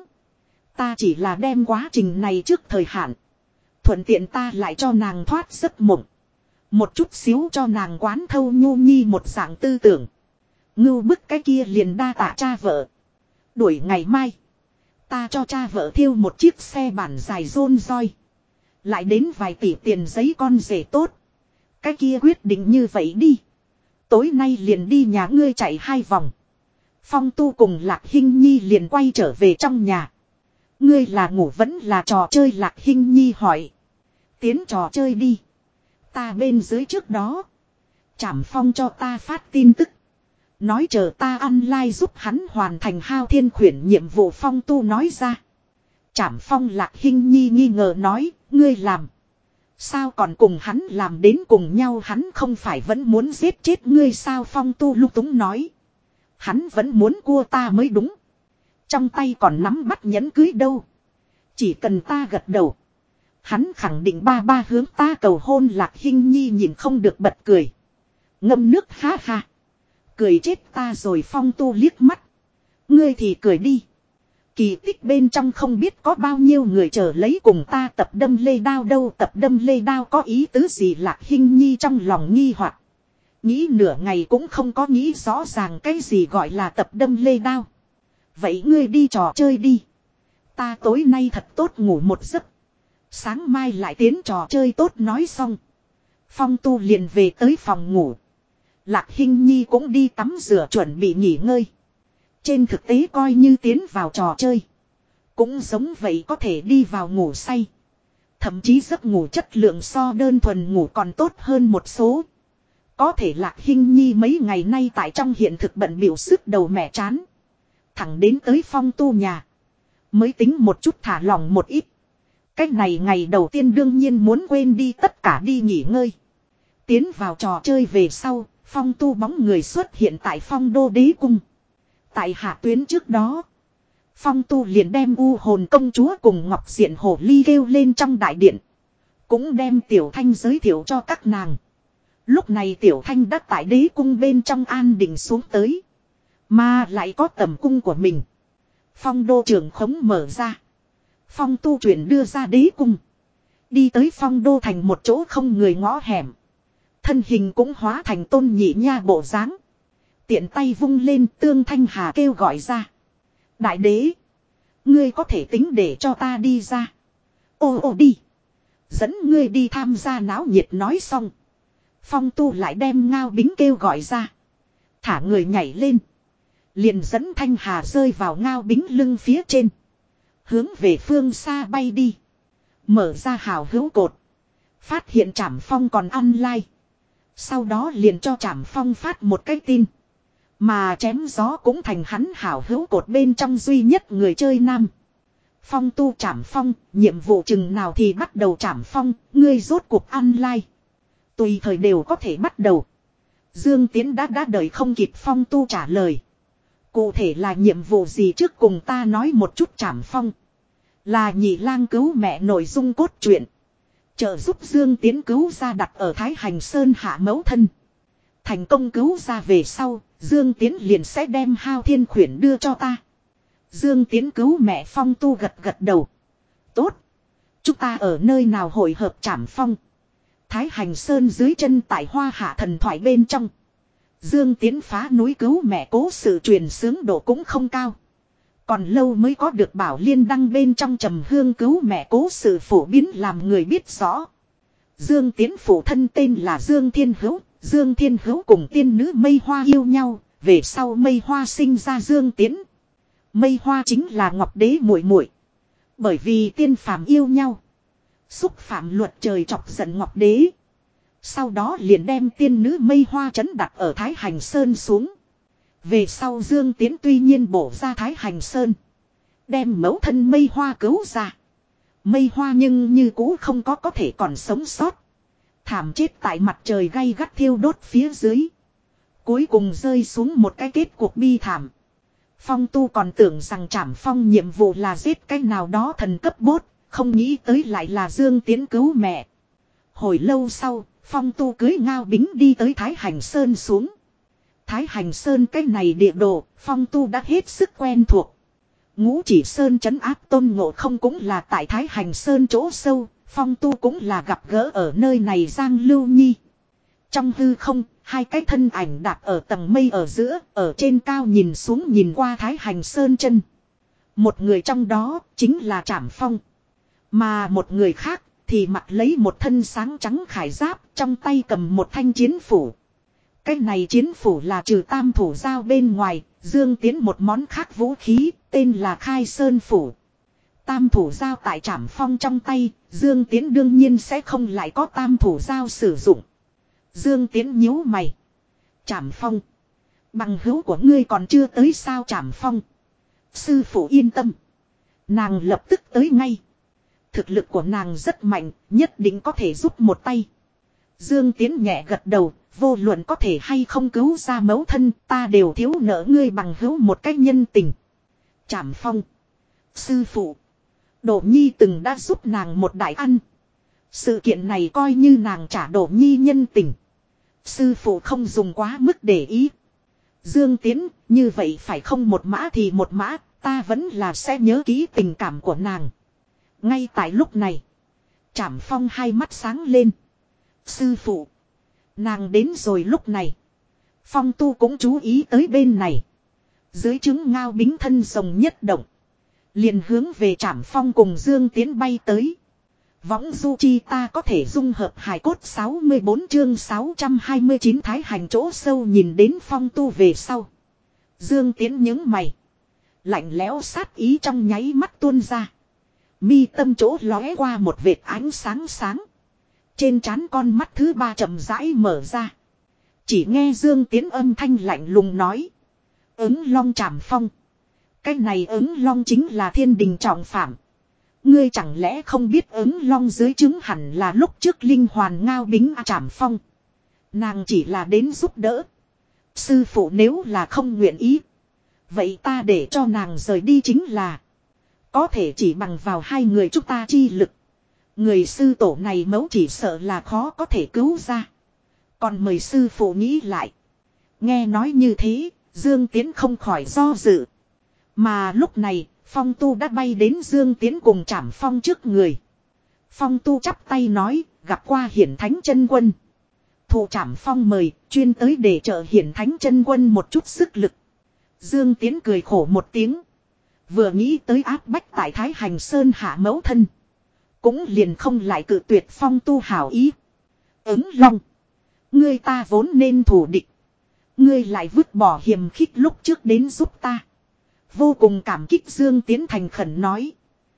Ta chỉ là đem quá trình này trước thời hạn, thuận tiện ta lại cho nàng thoát giấc mộng, một chút xíu cho nàng quán thâu Nhô Nhi một dạng tư tưởng. Ngưu bức cái kia liền đa tạ cha vợ. Đuổi ngày mai, ta cho cha vợ thiêu một chiếc xe bản dài rôn roi, lại đến vài tỷ tiền giấy. Con rể tốt, cái kia quyết định như vậy đi. Tối nay liền đi nhà ngươi chạy hai vòng. Phong Tu cùng Lạc Hinh Nhi liền quay trở về trong nhà. Ngươi là ngủ vẫn là trò chơi Lạc Hinh Nhi hỏi. Tiến trò chơi đi. Ta bên dưới trước đó. Trảm Phong cho ta phát tin tức. Nói chờ ta online giúp hắn hoàn thành hao thiên khuyển nhiệm vụ. Phong tu nói ra. Trảm Phong Lạc Hinh Nhi nghi ngờ nói. Ngươi làm. Sao còn cùng hắn làm đến cùng nhau, hắn không phải vẫn muốn giết chết ngươi sao? Phong tu lung túng nói. Hắn vẫn muốn cua ta mới đúng. Trong tay còn nắm bắt nhẫn cưới đâu. Chỉ cần ta gật đầu. Hắn khẳng định ba ba hướng ta cầu hôn. Lạc Hinh Nhi nhìn không được bật cười. Ngâm nước ha ha. Cười chết ta rồi. Phong tu liếc mắt. Ngươi thì cười đi. Kỳ tích bên trong không biết có bao nhiêu người chờ lấy cùng ta tập đâm lê đao đâu. Tập đâm lê đao có ý tứ gì? Lạc Hinh Nhi trong lòng nghi hoặc. Nghĩ nửa ngày cũng không có nghĩ rõ ràng cái gì gọi là tập đâm lê đao. Vậy ngươi đi trò chơi đi. Ta tối nay thật tốt ngủ một giấc. Sáng mai lại tiến trò chơi tốt. Nói xong. Phong tu liền về tới phòng ngủ. Lạc Hinh Nhi cũng đi tắm rửa chuẩn bị nghỉ ngơi. Trên thực tế coi như tiến vào trò chơi. Cũng giống vậy, có thể đi vào ngủ say. Thậm chí giấc ngủ chất lượng so đơn thuần ngủ còn tốt hơn một số. Có thể Lạc Hinh Nhi mấy ngày nay tại trong hiện thực bận biểu sức đầu mẻ chán. Thẳng đến tới Phong tu nhà. Mới tính một chút thả lỏng một ít. Cách này ngày đầu tiên đương nhiên muốn quên đi tất cả đi nghỉ ngơi. Tiến vào trò chơi về sau, Phong tu bóng người xuất hiện tại Phong đô đế cung. Tại hạ tuyến trước đó, Phong tu liền đem U hồn công chúa cùng Ngọc Diện Hồ Ly kêu lên trong đại điện. Cũng đem Tiểu Thanh giới thiệu cho các nàng. Lúc này Tiểu Thanh đã tại đế cung bên trong an định xuống tới. Mà lại có tầm cung của mình. Phong đô trường khống mở ra. Phong tu chuyển đưa ra đế cung. Đi tới Phong đô thành một chỗ không người ngõ hẻm. Thân hình cũng hóa thành Tôn Nhị Nha bộ dáng. Tiện tay vung lên, Tương Thanh Hà kêu gọi ra. Đại đế. Ngươi có thể tính để cho ta đi ra. Ô ô đi. Dẫn ngươi đi tham gia náo nhiệt. Nói xong. Phong tu lại đem Ngao Bính kêu gọi ra. Thả người nhảy lên. Liền dẫn Thanh Hà rơi vào Ngao Bính lưng phía trên. Hướng về phương xa bay đi. Mở ra hào hữu cột. Phát hiện Trảm Phong còn online. Sau đó liền cho Trảm Phong phát một cái tin. Mà chém gió cũng thành hắn hảo hữu cột bên trong duy nhất người chơi nam. Phong tu Trảm Phong, nhiệm vụ chừng nào thì bắt đầu Trảm Phong, ngươi rốt cuộc online. Tùy thời đều có thể bắt đầu. Dương Tiến đã đã đợi không kịp Phong tu trả lời. Cụ thể là nhiệm vụ gì trước cùng ta nói một chút. Trảm Phong là Nhị Lang cứu mẹ nội dung cốt truyện. Trợ giúp Dương Tiến cứu ra đặt ở Thái Hành Sơn hạ mẫu thân. Thành công cứu ra về sau, Dương Tiến liền sẽ đem hao thiên khuyển đưa cho ta. Dương Tiến cứu mẹ. Phong tu gật gật đầu. Tốt. Chúng ta ở nơi nào hội hợp? Trảm Phong. Thái Hành Sơn dưới chân tại Hoa Hạ thần thoại bên trong. Dương Tiến phá núi cứu mẹ cố sự truyền sướng độ cũng không cao. Còn lâu mới có được Bảo Liên đăng bên trong Trầm Hương cứu mẹ cố sự phổ biến làm người biết rõ. Dương Tiến phụ thân tên là Dương Thiên Hữu. Dương Thiên Hữu cùng tiên nữ Mây Hoa yêu nhau. Về sau Mây Hoa sinh ra Dương Tiến. Mây Hoa chính là Ngọc Đế muội muội. Bởi vì tiên phàm yêu nhau, xúc phạm luật trời chọc giận Ngọc Đế. Sau đó liền đem tiên nữ Mây Hoa trấn đặt ở Thái Hành Sơn xuống. Về sau Dương Tiến tuy nhiên bổ ra Thái Hành Sơn, đem mẫu thân Mây Hoa cứu ra. Mây Hoa nhưng như cũ không có có thể còn sống sót. Thảm chết tại mặt trời gay gắt thiêu đốt phía dưới. Cuối cùng rơi xuống một cái kết cuộc bi thảm. Phong tu còn tưởng rằng Trảm Phong nhiệm vụ là giết cái nào đó thần cấp bốt. Không nghĩ tới lại là Dương Tiến cứu mẹ. Hồi lâu sau, Phong tu cưới Ngao Bính đi tới Thái Hành Sơn xuống. Thái Hành Sơn cái này địa đồ, Phong tu đã hết sức quen thuộc. Ngũ Chỉ Sơn trấn áp Tôn Ngộ Không cũng là tại Thái Hành Sơn chỗ sâu. Phong tu cũng là gặp gỡ ở nơi này Giang Lưu Nhi. Trong hư không, hai cái thân ảnh đạp ở tầng mây ở giữa, ở trên cao nhìn xuống nhìn qua Thái Hành Sơn chân. Một người trong đó chính là Trảm Phong. Mà một người khác thì mặc lấy một thân sáng trắng khải giáp, trong tay cầm một thanh chiến phủ. Cái này chiến phủ là trừ tam thủ giao bên ngoài, Dương Tiến một món khác vũ khí, tên là Khai Sơn Phủ. Tam thủ giao tại Trảm Phong trong tay, Dương Tiến đương nhiên sẽ không lại có tam thủ giao sử dụng. Dương Tiến nhíu mày. Trảm Phong. Bằng hữu của ngươi còn chưa tới sao Trảm Phong. Sư phụ yên tâm. Nàng lập tức tới ngay. Thực lực của nàng rất mạnh, nhất định có thể giúp một tay. Dương Tiến nhẹ gật đầu, vô luận có thể hay không cứu ra mẫu thân, ta đều thiếu nợ ngươi bằng hữu một cách nhân tình. Trảm Phong. Sư phụ. Đỗ Nhi từng đã giúp nàng một đại ăn. Sự kiện này coi như nàng trả Đỗ Nhi nhân tình. Sư phụ không dùng quá mức để ý. Dương Tiến, như vậy phải không một mã thì một mã, ta vẫn là sẽ nhớ kỹ tình cảm của nàng. Ngay tại lúc này, Trảm Phong hai mắt sáng lên. Sư phụ. Nàng đến rồi lúc này. Phong Tu cũng chú ý tới bên này. Dưới trứng Ngao Bính thân rồng nhất động. Liền hướng về Trảm Phong cùng Dương Tiến bay tới. Võng du chi ta có thể dung hợp hài cốt sáu mươi bốn chương sáu trăm hai mươi chín thái hành chỗ sâu nhìn đến Phong Tu về sau. Dương Tiến nhướng mày. Lạnh lẽo sát ý trong nháy mắt tuôn ra. Mi tâm chỗ lóe qua một vệt ánh sáng sáng. Trên trán con mắt thứ ba chậm rãi mở ra. Chỉ nghe Dương Tiến âm thanh lạnh lùng nói. Ứng Long Trảm Phong. Cái này ứng Long chính là thiên đình trọng phạm. Ngươi chẳng lẽ không biết ứng Long dưới trứng hẳn là lúc trước linh hoàn Ngao Bính Trảm Phong. Nàng chỉ là đến giúp đỡ. Sư phụ nếu là không nguyện ý. Vậy ta để cho nàng rời đi chính là. Có thể chỉ bằng vào hai người chúng ta chi lực. Người sư tổ này mẫu chỉ sợ là khó có thể cứu ra. Còn mời sư phụ nghĩ lại. Nghe nói như thế, Dương Tiến không khỏi do dự. Mà lúc này, Phong Tu đã bay đến Dương Tiến cùng Trảm Phong trước người. Phong Tu chắp tay nói, gặp qua Hiển Thánh Chân Quân. Thụ Trảm Phong mời, chuyên tới để trợ Hiển Thánh Chân Quân một chút sức lực. Dương Tiến cười khổ một tiếng. Vừa nghĩ tới áp bách tại Thái Hành Sơn hạ mẫu thân. Cũng liền không lại cự tuyệt Phong Tu hảo ý. Ứng Long. Ngươi ta vốn nên thù địch. Ngươi lại vứt bỏ hiềm khích lúc trước đến giúp ta. Vô cùng cảm kích Dương Tiến thành khẩn nói.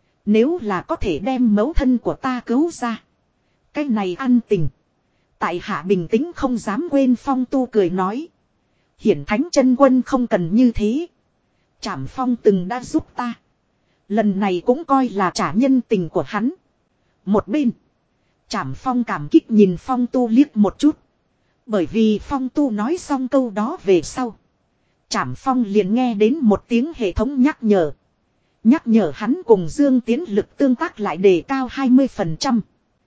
Nếu là có thể đem mẫu thân của ta cứu ra. Cái này ăn tình. Tại hạ bình tĩnh không dám quên. Phong Tu cười nói. Hiển Thánh Chân Quân không cần như thế. Trảm Phong từng đã giúp ta. Lần này cũng coi là trả nhân tình của hắn. Một bên. Trảm Phong cảm kích nhìn Phong Tu liếc một chút. Bởi vì Phong Tu nói xong câu đó về sau. Trảm Phong liền nghe đến một tiếng hệ thống nhắc nhở. Nhắc nhở hắn cùng Dương Tiến lực tương tác lại đề cao hai mươi phần trăm.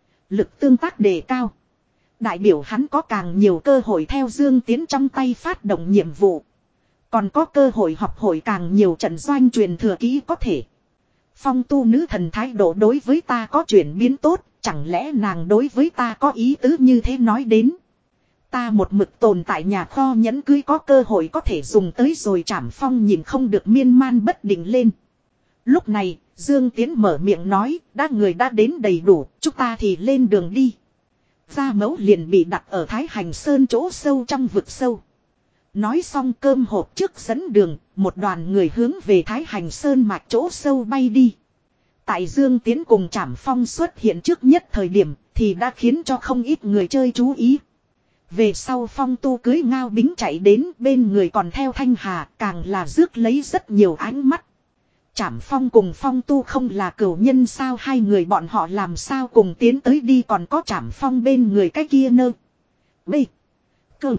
Lực tương tác đề cao. Đại biểu hắn có càng nhiều cơ hội theo Dương Tiến trong tay phát động nhiệm vụ. Còn có cơ hội học hội càng nhiều trận doanh truyền thừa kỹ có thể. Phong Tu nữ thần thái độ đối với ta có chuyển biến tốt. Chẳng lẽ nàng đối với ta có ý tứ như thế nói đến. Ta một mực tồn tại nhà kho nhẫn cưới có cơ hội có thể dùng tới rồi. Trảm Phong nhìn không được miên man bất định lên. Lúc này Dương Tiến mở miệng nói. Đã người đã đến đầy đủ. Chúng ta thì lên đường đi. Gia mẫu liền bị đặt ở Thái Hành Sơn chỗ sâu trong vực sâu. Nói xong cơm hộp trước dẫn đường. Một đoàn người hướng về Thái Hành Sơn mạch chỗ sâu bay đi. Tại Dương Tiến cùng Trảm Phong xuất hiện trước nhất thời điểm. Thì đã khiến cho không ít người chơi chú ý. Về sau Phong Tu cưới Ngao Bính chạy đến bên người còn theo Thanh Hà càng là rước lấy rất nhiều ánh mắt. Trảm Phong cùng Phong Tu không là cửu nhân sao hai người bọn họ làm sao cùng tiến tới đi còn có Trảm Phong bên người cái kia nơ. B. Cơ.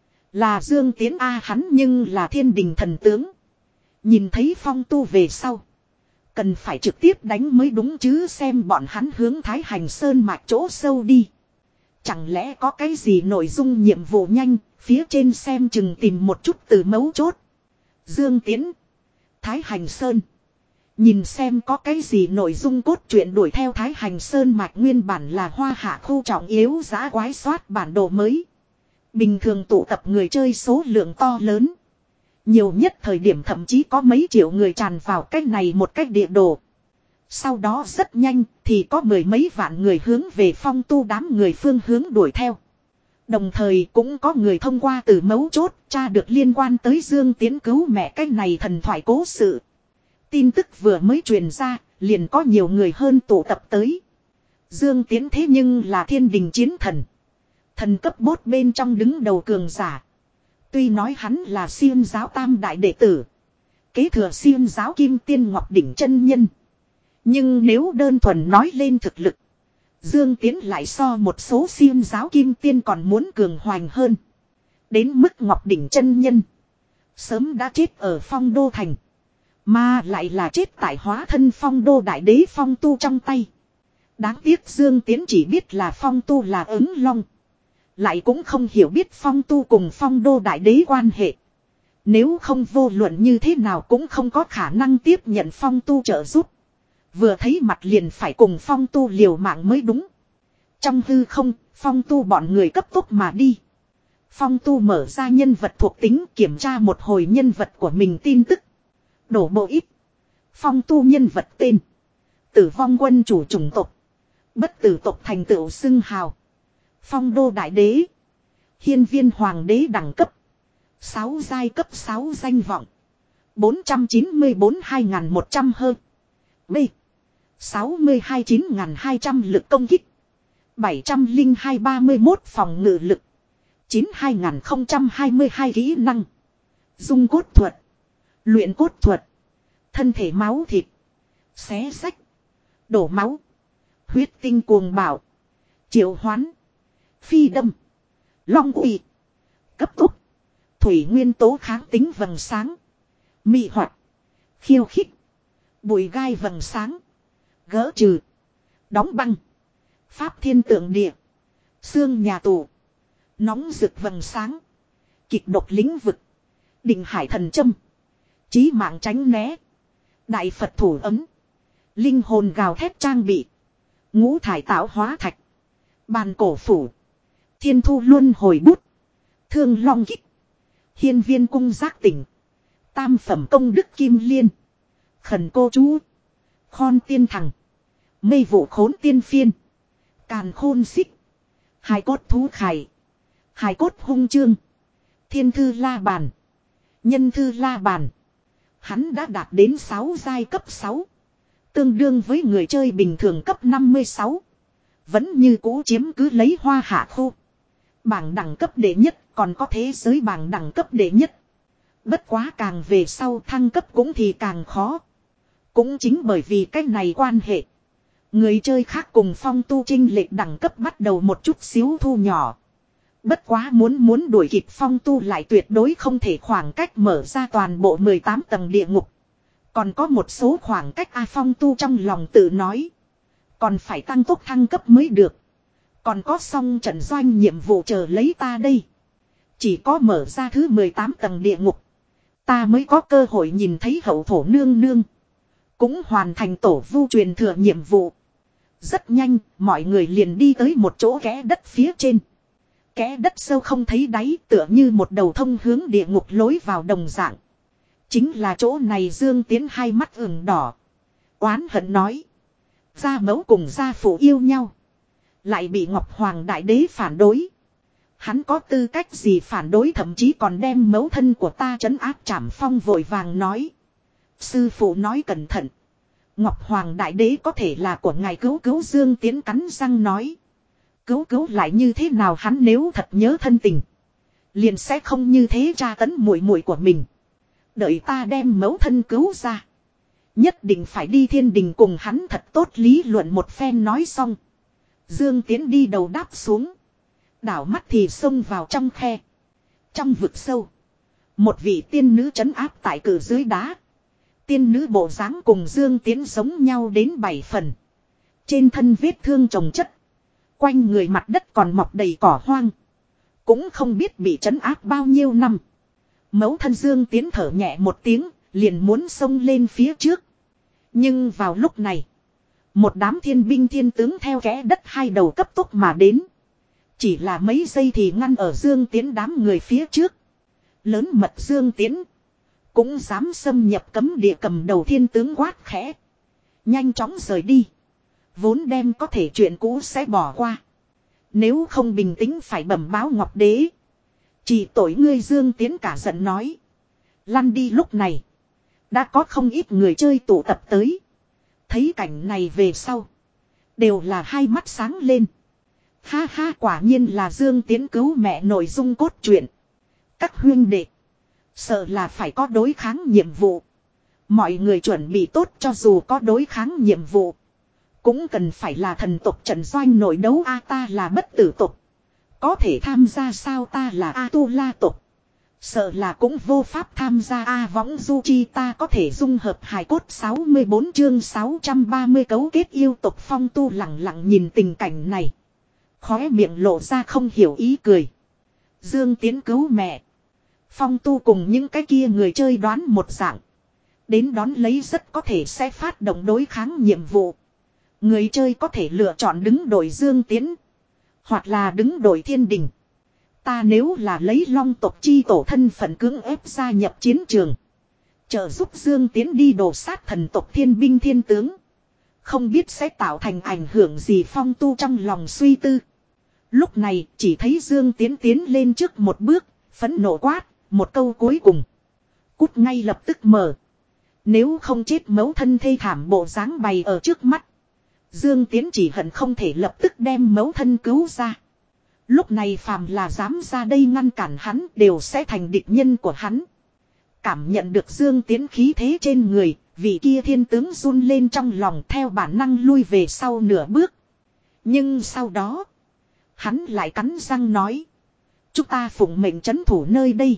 Là Dương Tiến A hắn nhưng là thiên đình thần tướng. Nhìn thấy Phong Tu về sau. Cần phải trực tiếp đánh mới đúng chứ xem bọn hắn hướng Thái Hành Sơn mạch chỗ sâu đi. Chẳng lẽ có cái gì nội dung nhiệm vụ nhanh, phía trên xem chừng tìm một chút từ mấu chốt. Dương Tiến. Thái Hành Sơn. Nhìn xem có cái gì nội dung cốt truyện đuổi theo Thái Hành Sơn mạch nguyên bản là hoa hạ khu trọng yếu giã quái soát bản đồ mới. Bình thường tụ tập người chơi số lượng to lớn. Nhiều nhất thời điểm thậm chí có mấy triệu người tràn vào cách này một cách địa đồ. Sau đó rất nhanh thì có mười mấy vạn người hướng về Phong Tu đám người phương hướng đuổi theo. Đồng thời cũng có người thông qua từ mấu chốt tra được liên quan tới Dương Tiến cứu mẹ cái này thần thoại cố sự. Tin tức vừa mới truyền ra, liền có nhiều người hơn tụ tập tới. Dương Tiến thế nhưng là thiên đình chiến thần. Thần cấp bốt bên trong đứng đầu cường giả. Tuy nói hắn là Xiêm giáo tam đại đệ tử. Kế thừa Xiêm giáo kim tiên ngọc đỉnh chân nhân. Nhưng nếu đơn thuần nói lên thực lực. Dương Tiến lại so một số Xiêm giáo kim tiên còn muốn cường hoành hơn. Đến mức ngọc đỉnh chân nhân. Sớm đã chết ở Phong Đô Thành. Mà lại là chết tại hóa thân Phong Đô Đại Đế Phong Tu trong tay. Đáng tiếc Dương Tiến chỉ biết là Phong Tu là ứng long. Lại cũng không hiểu biết Phong Tu cùng Phong Đô Đại Đế quan hệ. Nếu không vô luận như thế nào cũng không có khả năng tiếp nhận Phong Tu trợ giúp. Vừa thấy mặt liền phải cùng Phong Tu liều mạng mới đúng. Trong hư không, Phong Tu bọn người cấp tốc mà đi. Phong Tu mở ra nhân vật thuộc tính kiểm tra một hồi nhân vật của mình tin tức. Đổ bộ ít. Phong Tu nhân vật tên. Tử vong quân chủ chủng tộc. Bất tử tộc thành tựu xưng hào. Phong Đô Đại Đế. Hiên viên Hoàng Đế đẳng cấp. sáu giai cấp sáu danh vọng. bốn trăm chín mươi bốn hai nghìn một trăm hơn. B. sáu mươi hai chín nghìn hai trăm lực công kích. bảy trăm linh hai ba mươi mốt phòng ngự lực. chín hai nghìn không trăm hai mươi hai kỹ năng. Dung cốt thuật. Luyện cốt thuật. Thân thể máu thịt. Xé sách. Đổ máu. Huyết tinh cuồng bạo. Triệu hoán. Phi đâm. Long uy. Cấp tốc. Thủy nguyên tố kháng tính vầng sáng. Mị hoạt. Khiêu khích. Bụi gai vầng sáng. Gỡ trừ. Đóng băng. Pháp thiên tượng địa. Xương nhà tù. Nóng rực vầng sáng. Kịch độc lĩnh vực. Định hải thần châm. Chí mạng tránh né. Đại Phật thủ ấm. Linh hồn gào thét trang bị. Ngũ thải tạo hóa thạch. Bàn cổ phủ. Thiên thu luân hồi bút. Thương long kích. Hiên viên cung giác tỉnh. Tam phẩm công đức kim liên. Khẩn cô chú. Khon tiên thằng. Mây vụ khốn tiên phiên. Càn khôn xích. Hai cốt thú khải. Hai cốt hung chương. Thiên thư la bàn. Nhân thư la bàn. Hắn đã đạt đến sáu giai cấp sáu. Tương đương với người chơi bình thường cấp năm mươi sáu. Vẫn như cũ chiếm cứ lấy hoa hạ khu. Bảng đẳng cấp đệ nhất còn có thế giới bảng đẳng cấp đệ nhất. Bất quá càng về sau thăng cấp cũng thì càng khó. Cũng chính bởi vì cách này quan hệ. Người chơi khác cùng Phong Tu chênh lệch đẳng cấp bắt đầu một chút xíu thu nhỏ. Bất quá muốn muốn đuổi kịp Phong Tu lại tuyệt đối không thể khoảng cách mở ra toàn bộ mười tám tầng địa ngục. Còn có một số khoảng cách A Phong Tu trong lòng tự nói. Còn phải tăng tốc thăng cấp mới được. Còn có xong trận doanh nhiệm vụ chờ lấy ta đây. Chỉ có mở ra thứ mười tám tầng địa ngục. Ta mới có cơ hội nhìn thấy hậu thổ nương nương. Cũng hoàn thành tổ vu truyền thừa nhiệm vụ. Rất nhanh, mọi người liền đi tới một chỗ kẽ đất phía trên. Kẽ đất sâu không thấy đáy tựa như một đầu thông hướng địa ngục lối vào đồng dạng. Chính là chỗ này Dương Tiến hai mắt ửng đỏ. Oán hận nói. Gia mẫu cùng gia phụ yêu nhau. Lại bị Ngọc Hoàng Đại Đế phản đối. Hắn có tư cách gì phản đối thậm chí còn đem mẫu thân của ta trấn áp Trảm Phong vội vàng nói. Sư phụ nói cẩn thận. Ngọc Hoàng Đại Đế có thể là của ngài cứu cứu Dương Tiến cắn răng nói. Cứu cứu lại như thế nào hắn nếu thật nhớ thân tình. Liền sẽ không như thế tra tấn muội muội của mình. Đợi ta đem mẫu thân cứu ra. Nhất định phải đi thiên đình cùng hắn thật tốt lý luận một phen nói xong. Dương Tiến đi đầu đáp xuống. Đảo mắt thì xông vào trong khe. Trong vực sâu. Một vị tiên nữ trấn áp tại cử dưới đá. Tiên nữ bộ dáng cùng Dương Tiến giống nhau đến bảy phần. Trên thân vết thương chồng chất. Quanh người mặt đất còn mọc đầy cỏ hoang. Cũng không biết bị trấn áp bao nhiêu năm. Mẫu thân Dương Tiến thở nhẹ một tiếng. Liền muốn xông lên phía trước. Nhưng vào lúc này. Một đám thiên binh thiên tướng theo kẽ đất hai đầu cấp tốc mà đến. Chỉ là mấy giây thì ngăn ở Dương Tiến đám người phía trước. Lớn mật Dương Tiến. Cũng dám xâm nhập cấm địa cầm đầu thiên tướng quát khẽ. Nhanh chóng rời đi. Vốn đem có thể chuyện cũ sẽ bỏ qua. Nếu không bình tĩnh phải bẩm báo Ngọc Đế. Chỉ tội ngươi Dương Tiến cả giận nói. Lăn đi lúc này. Đã có không ít người chơi tụ tập tới. Thấy cảnh này về sau. Đều là hai mắt sáng lên. Ha ha, quả nhiên là Dương Tiến cứu mẹ nội dung cốt truyện. Các huynh đệ. Sợ là phải có đối kháng nhiệm vụ. Mọi người chuẩn bị tốt, cho dù có đối kháng nhiệm vụ. Cũng cần phải là thần tộc trận doanh nội đấu. A ta là bất tử tộc. Có thể tham gia sao? Ta là A-tu-la tộc. Sợ là cũng vô pháp tham gia. A võng du chi ta có thể dung hợp hài cốt. Sáu mươi bốn chương sáu trăm ba mươi cấu kết yêu tộc. Phong Tu lặng lặng nhìn tình cảnh này. Khóe miệng lộ ra không hiểu ý cười. Dương Tiến cứu mẹ. Phong Tu cùng những cái kia người chơi đoán một dạng. Đến đón lấy rất có thể sẽ phát động đối kháng nhiệm vụ. Người chơi có thể lựa chọn đứng đội Dương Tiến. Hoặc là đứng đội Thiên Đình. Ta nếu là lấy Long tộc chi tổ thân phận cưỡng ép gia nhập chiến trường. Trợ giúp Dương Tiến đi đổ sát thần tộc thiên binh thiên tướng. Không biết sẽ tạo thành ảnh hưởng gì. Phong Tu trong lòng suy tư. Lúc này chỉ thấy Dương Tiến tiến lên trước một bước. Phẫn nộ quát. Một câu cuối cùng. Cút ngay lập tức mở. Nếu không chết mẫu thân thê thảm bộ dáng bày ở trước mắt. Dương Tiến chỉ hận không thể lập tức đem mẫu thân cứu ra. Lúc này phàm là dám ra đây ngăn cản hắn đều sẽ thành địch nhân của hắn. Cảm nhận được Dương Tiến khí thế trên người, vị kia thiên tướng run lên trong lòng theo bản năng lui về sau nửa bước. Nhưng sau đó, hắn lại cắn răng nói. Chúng ta phụng mệnh trấn thủ nơi đây.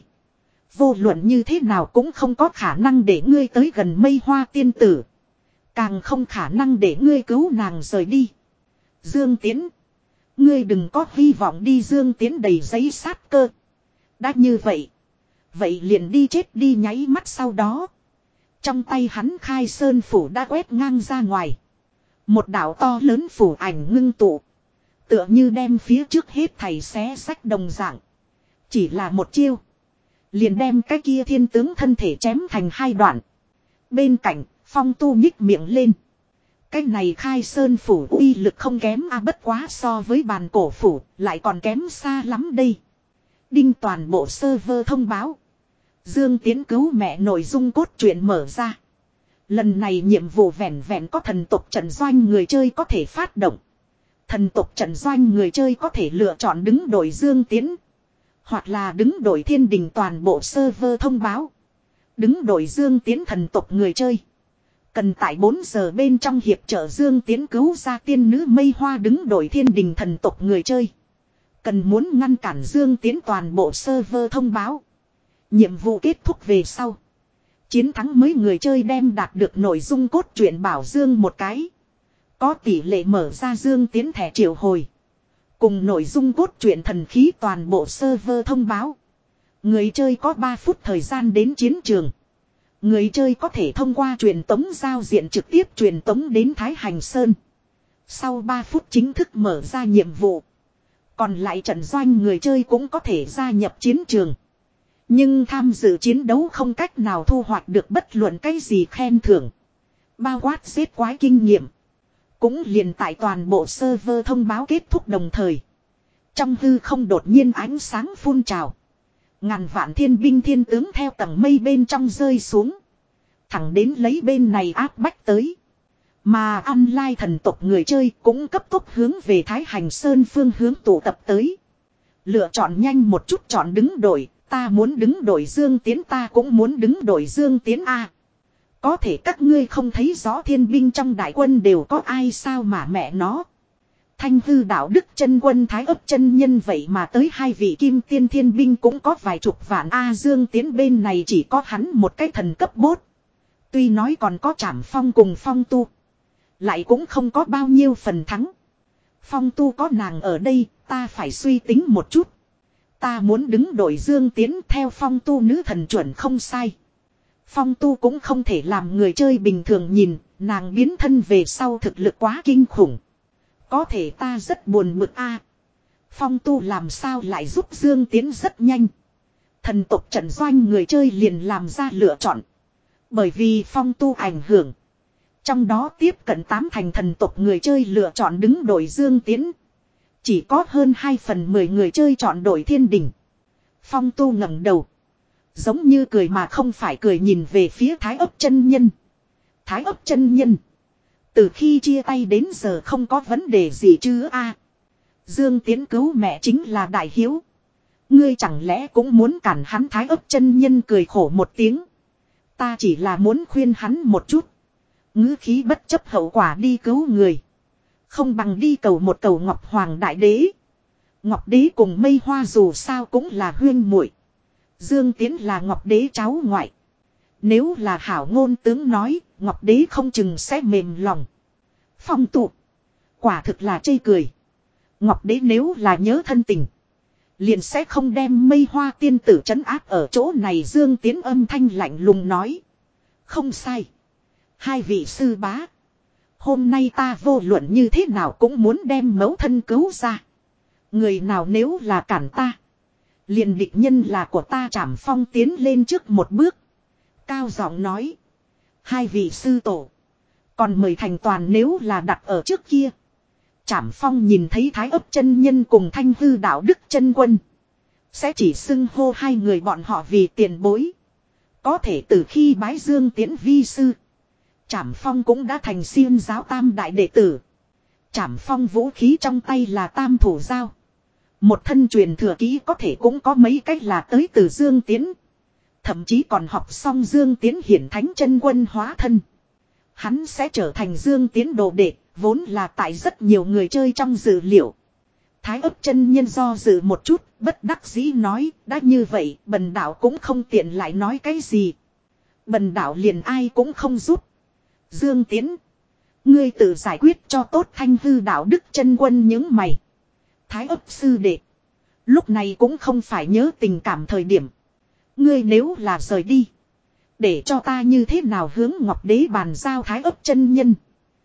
Vô luận như thế nào cũng không có khả năng để ngươi tới gần Mây Hoa tiên tử. Càng không khả năng để ngươi cứu nàng rời đi. Dương Tiến. Ngươi đừng có hy vọng đi. Dương Tiến đầy giấy sát cơ. Đã như vậy. Vậy liền đi chết đi. Nháy mắt sau đó. Trong tay hắn khai sơn phủ đã quét ngang ra ngoài. Một đạo to lớn phủ ảnh ngưng tụ. Tựa như đem phía trước hết thầy xé sách đồng dạng. Chỉ là một chiêu. Liền đem cái kia thiên tướng thân thể chém thành hai đoạn. Bên cạnh, Phong Tu nhích miệng lên. Cái này khai sơn phủ uy lực không kém a, bất quá so với bàn cổ phủ, lại còn kém xa lắm đây. Đinh toàn bộ server thông báo. Dương Tiến cứu mẹ nội dung cốt truyện mở ra. Lần này nhiệm vụ vẹn vẹn có thần tộc trận doanh người chơi có thể phát động. Thần tộc trận doanh người chơi có thể lựa chọn đứng đội Dương Tiến. Hoặc là đứng đội Thiên Đình. Toàn bộ server thông báo. Đứng đội Dương Tiến thần tộc người chơi. Cần tại bốn giờ bên trong hiệp trợ Dương Tiến cứu ra tiên nữ Mây Hoa. Đứng đội Thiên Đình thần tộc người chơi. Cần muốn ngăn cản Dương Tiến. Toàn bộ server thông báo. Nhiệm vụ kết thúc về sau. Chiến thắng mới người chơi đem đạt được nội dung cốt truyện bảo Dương một cái. Có tỷ lệ mở ra Dương Tiến thẻ triệu hồi. Cùng nội dung cốt truyện thần khí. Toàn bộ server thông báo. Người chơi có ba phút thời gian đến chiến trường. Người chơi có thể thông qua truyền tống giao diện trực tiếp truyền tống đến Thái Hành Sơn. Sau ba phút chính thức mở ra nhiệm vụ. Còn lại trận doanh người chơi cũng có thể gia nhập chiến trường. Nhưng tham dự chiến đấu không cách nào thu hoạch được bất luận cái gì khen thưởng. Bao quát giết quái kinh nghiệm. Cũng liền tại toàn bộ server thông báo kết thúc đồng thời. Trong hư không đột nhiên ánh sáng phun trào. Ngàn vạn thiên binh thiên tướng theo tầng mây bên trong rơi xuống. Thẳng đến lấy bên này áp bách tới. Mà online thần tộc người chơi cũng cấp tốc hướng về Thái Hành Sơn phương hướng tụ tập tới. Lựa chọn nhanh một chút, chọn đứng đội. Ta muốn đứng đội Dương Tiến. Ta cũng muốn đứng đội Dương Tiến A. Có thể các ngươi không thấy rõ thiên binh trong đại quân đều có ai sao mà mẹ nó. Thanh hư đạo đức chân quân Thái ấp chân nhân vậy mà tới hai vị kim tiên thiên binh cũng có vài chục vạn. A Dương Tiến bên này chỉ có hắn một cái thần cấp bốt. Tuy nói còn có Trảm Phong cùng Phong Tu. Lại cũng không có bao nhiêu phần thắng. Phong Tu có nàng ở đây, ta phải suy tính một chút. Ta muốn đứng đội Dương Tiến theo Phong Tu nữ thần chuẩn không sai. Phong Tu cũng không thể làm người chơi bình thường nhìn, nàng biến thân về sau thực lực quá kinh khủng. Có thể ta rất buồn bực a. Phong Tu làm sao lại giúp Dương Tiến rất nhanh. Thần tộc trận doanh người chơi liền làm ra lựa chọn. Bởi vì Phong Tu ảnh hưởng. Trong đó tiếp cận tám thành thần tộc người chơi lựa chọn đứng đội Dương Tiến. Chỉ có hơn hai phần mười người chơi chọn đội Thiên Đình. Phong Tu ngẩng đầu. Giống như cười mà không phải cười nhìn về phía Thái ấp chân nhân. Thái ấp chân nhân. Từ khi chia tay đến giờ không có vấn đề gì chứ a. Dương Tiến cứu mẹ chính là đại hiếu. Ngươi chẳng lẽ cũng muốn cản hắn? Thái Ấp chân nhân cười khổ một tiếng. Ta chỉ là muốn khuyên hắn một chút. Ngữ khí bất chấp hậu quả đi cứu người. Không bằng đi cầu một cầu Ngọc Hoàng Đại Đế. Ngọc Đế cùng Mây Hoa dù sao cũng là huyên muội. Dương Tiến là Ngọc Đế cháu ngoại. Nếu là hảo ngôn tướng nói, Ngọc Đế không chừng sẽ mềm lòng. Phong tụ. Quả thực là chê cười. Ngọc Đế nếu là nhớ thân tình, liền sẽ không đem Mây Hoa tiên tử trấn áp ở chỗ này. Dương Tiến âm thanh lạnh lùng nói. Không sai. Hai vị sư bá. Hôm nay ta vô luận như thế nào cũng muốn đem mẫu thân cứu ra. Người nào nếu là cản ta, liền địch nhân là của ta. Trảm Phong tiến lên trước một bước, cao giọng nói. Hai vị sư tổ, còn mời thành toàn nếu là đặt ở trước kia. Trảm Phong nhìn thấy Thái Ấp chân nhân cùng Thanh Hư đạo đức chân quân, sẽ chỉ xưng hô hai người bọn họ vì tiền bối. Có thể từ khi bái Dương Tiến vi sư, Trảm Phong cũng đã thành Xiên giáo tam đại đệ tử. Trảm Phong vũ khí trong tay là tam thủ dao. Một thân truyền thừa kỹ có thể cũng có mấy cách là tới từ Dương Tiến. Thậm chí còn học xong Dương Tiến hiển thánh chân quân hóa thân. Hắn sẽ trở thành Dương Tiến đồ đệ, vốn là tại rất nhiều người chơi trong dự liệu. Thái Ấp chân nhân do dự một chút, bất đắc dĩ nói, đã như vậy, bần đạo cũng không tiện lại nói cái gì. Bần đạo liền ai cũng không giúp. Dương Tiến, ngươi tự giải quyết cho tốt. Thanh Hư đạo đức chân quân những mày. Thái Ấp sư đệ, lúc này cũng không phải nhớ tình cảm thời điểm. Ngươi nếu là rời đi, để cho ta như thế nào hướng Ngọc Đế bàn giao? Thái Ấp chân nhân,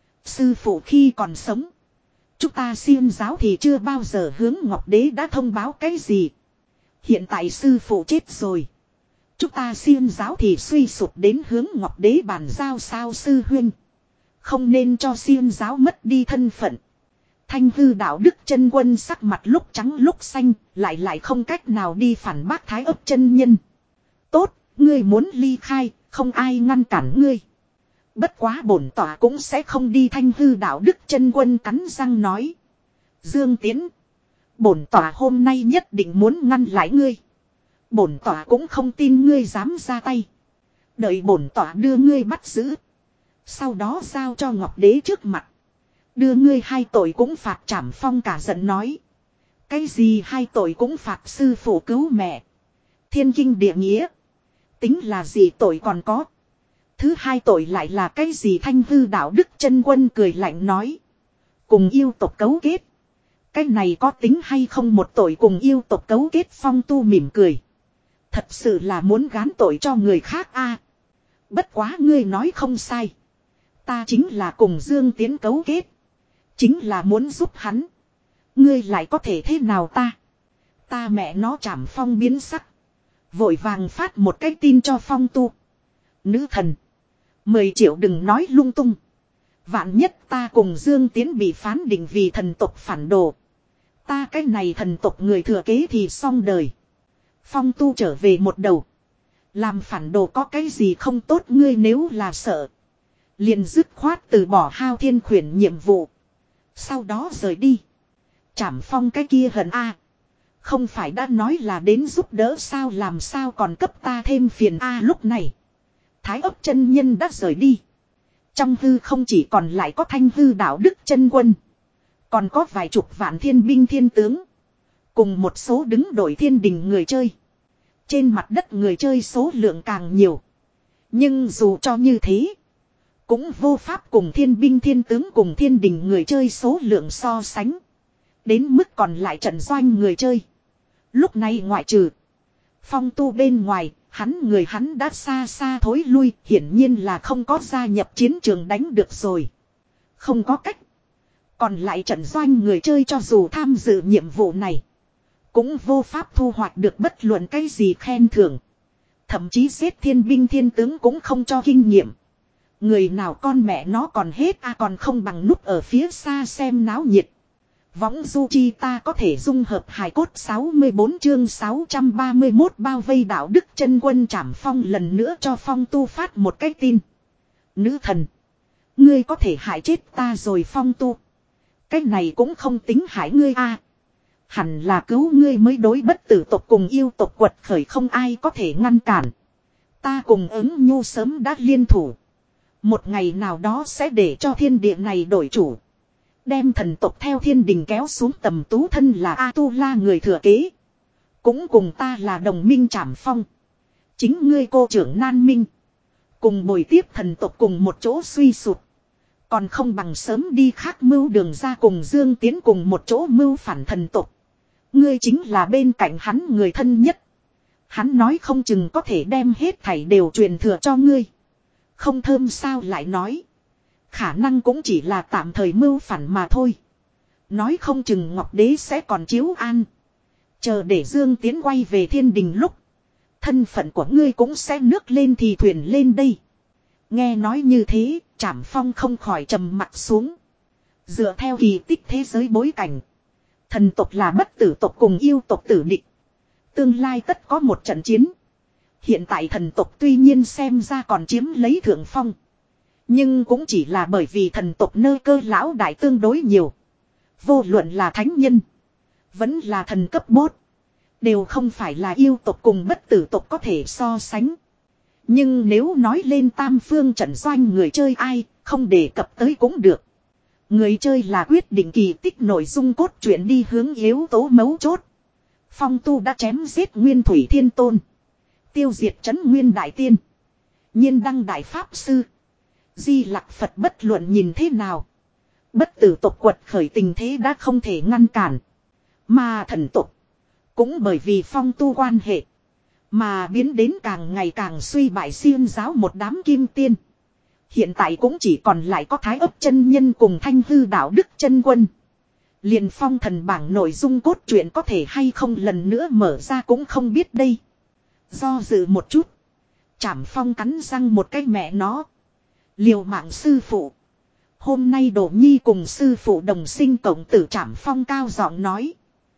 sư phụ khi còn sống, chúng ta Xiên giáo thì chưa bao giờ hướng Ngọc Đế đã thông báo cái gì. Hiện tại sư phụ chết rồi, chúng ta Xiên giáo thì suy sụp đến hướng Ngọc Đế bàn giao sao? Sư huynh, không nên cho Xiên giáo mất đi thân phận. Thanh Hư đạo đức chân quân sắc mặt lúc trắng lúc xanh, lại lại không cách nào đi phản bác Thái Ấp chân nhân. Tốt, ngươi muốn ly khai, không ai ngăn cản ngươi. Bất quá bổn tỏa cũng sẽ không đi. Thanh Hư đạo đức chân quân cắn răng nói. Dương Tiến, bổn tỏa hôm nay nhất định muốn ngăn lại ngươi. Bổn tỏa cũng không tin ngươi dám ra tay. Đợi bổn tỏa đưa ngươi bắt giữ, sau đó giao cho Ngọc Đế trước mặt, đưa ngươi hai tội cũng phạt. Trảm Phong cả giận nói. Cái gì hai tội cũng phạt? Sư phụ cứu mẹ, thiên kinh địa nghĩa, tính là gì tội còn có. Thứ hai tội lại là cái gì? Thanh Hư đạo đức chân quân cười lạnh nói. Cùng yêu tộc cấu kết, cái này có tính hay không? Một tội cùng yêu tộc cấu kết. Phong Tu mỉm cười. Thật sự là muốn gán tội cho người khác a. Bất quá ngươi nói không sai, ta chính là cùng Dương Tiến cấu kết, chính là muốn giúp hắn. Ngươi lại có thể thế nào ta? Ta mẹ nó! Trảm Phong biến sắc, vội vàng phát một cái tin cho Phong Tu. Nữ thần, mười triệu đừng nói lung tung. Vạn nhất ta cùng Dương Tiến bị phán định vì thần tộc phản đồ, ta cái này thần tộc người thừa kế thì xong đời. Phong Tu trở về một đầu. Làm phản đồ có cái gì không tốt? Ngươi nếu là sợ, liền dứt khoát từ bỏ Hao Thiên Khuyển nhiệm vụ, sau đó rời đi. Trảm Phong cái kia hận a, không phải đã nói là đến giúp đỡ sao? Làm sao còn cấp ta thêm phiền a? Lúc này Thái Ấp chân nhân đã rời đi. Trong hư không chỉ còn lại có Thanh Hư đạo đức chân quân, còn có vài chục vạn thiên binh thiên tướng, cùng một số đứng đội thiên đình người chơi. Trên mặt đất người chơi số lượng càng nhiều, nhưng dù cho như thế, cũng vô pháp cùng thiên binh thiên tướng cùng thiên đình người chơi số lượng so sánh. Đến mức còn lại trận doanh người chơi, lúc này ngoại trừ Phong Tu bên ngoài, hắn người hắn đã xa xa thối lui, hiển nhiên là không có gia nhập chiến trường đánh được rồi. Không có cách, còn lại trận doanh người chơi cho dù tham dự nhiệm vụ này, cũng vô pháp thu hoạch được bất luận cái gì khen thưởng. Thậm chí giết thiên binh thiên tướng cũng không cho kinh nghiệm. Người nào con mẹ nó còn hết a, à, còn không bằng núp ở phía xa xem náo nhiệt. Võng du chi ta có thể dung hợp hài cốt. Sáu mươi bốn chương sáu trăm ba mươi mốt bao vây đạo đức chân quân. Trảm Phong lần nữa cho Phong Tu phát một cái tin. Nữ thần, Ngươi có thể hại chết ta rồi Phong Tu. Cái này cũng không tính hại ngươi a. Hẳn là cứu ngươi mới đối, bất tử tộc cùng yêu tộc quật khởi không ai có thể ngăn cản. Ta cùng ứng nhu sớm đã liên thủ. Một ngày nào đó sẽ để cho thiên địa này đổi chủ. Đem thần tộc theo thiên đình kéo xuống tầm tú, thân là A-tu-la người thừa kế. Cũng cùng ta là đồng minh Trảm Phong. Chính ngươi cô trưởng Nan Minh. Cùng bồi tiếp thần tộc cùng một chỗ suy sụp. Còn không bằng sớm đi khác mưu đường ra, cùng Dương Tiến cùng một chỗ mưu phản thần tộc. Ngươi chính là bên cạnh hắn người thân nhất. Hắn nói không chừng có thể đem hết thảy đều truyền thừa cho ngươi. Không thơm sao lại nói. Khả năng cũng chỉ là tạm thời mưu phản mà thôi. Nói không chừng Ngọc Đế sẽ còn chiếu an. Chờ để Dương Tiến quay về thiên đình lúc. Thân phận của ngươi cũng sẽ nước lên thì thuyền lên đây. Nghe nói như thế, Trảm Phong không khỏi trầm mặt xuống. Dựa theo kỳ tích thế giới bối cảnh. Thần tộc là bất tử tộc cùng yêu tộc tử địch. Tương lai tất có một trận chiến. Hiện tại thần tộc tuy nhiên xem ra còn chiếm lấy thượng phong. Nhưng cũng chỉ là bởi vì thần tộc nơi cơ lão đại tương đối nhiều. Vô luận là thánh nhân. Vẫn là thần cấp bốt. Đều không phải là yêu tộc cùng bất tử tộc có thể so sánh. Nhưng nếu nói lên tam phương trận doanh người chơi ai, không đề cập tới cũng được. Người chơi là quyết định kỳ tích nội dung cốt truyện đi hướng yếu tố mấu chốt. Phong Tu đã chém giết Nguyên Thủy Thiên Tôn. Tiêu diệt trấn Nguyên Đại Tiên. Nhiên Đăng Đại Pháp Sư. Di Lặc Phật bất luận nhìn thế nào. Bất tử tộc quật khởi tình thế đã không thể ngăn cản. Mà thần tộc cũng bởi vì Phong Tu quan hệ mà biến đến càng ngày càng suy bại, xiêm giáo một đám kim tiên. Hiện tại cũng chỉ còn lại có Thái Ấp chân nhân cùng Thanh Hư Đạo Đức chân quân. Liền phong thần bảng nội dung cốt truyện có thể hay không lần nữa mở ra cũng không biết đây. Do dự một chút, Trảm Phong cắn răng một cái mẹ nó. Liều mạng sư phụ. Hôm nay Đỗ Nhi cùng sư phụ đồng sinh cộng tử. Trảm Phong cao giọng nói.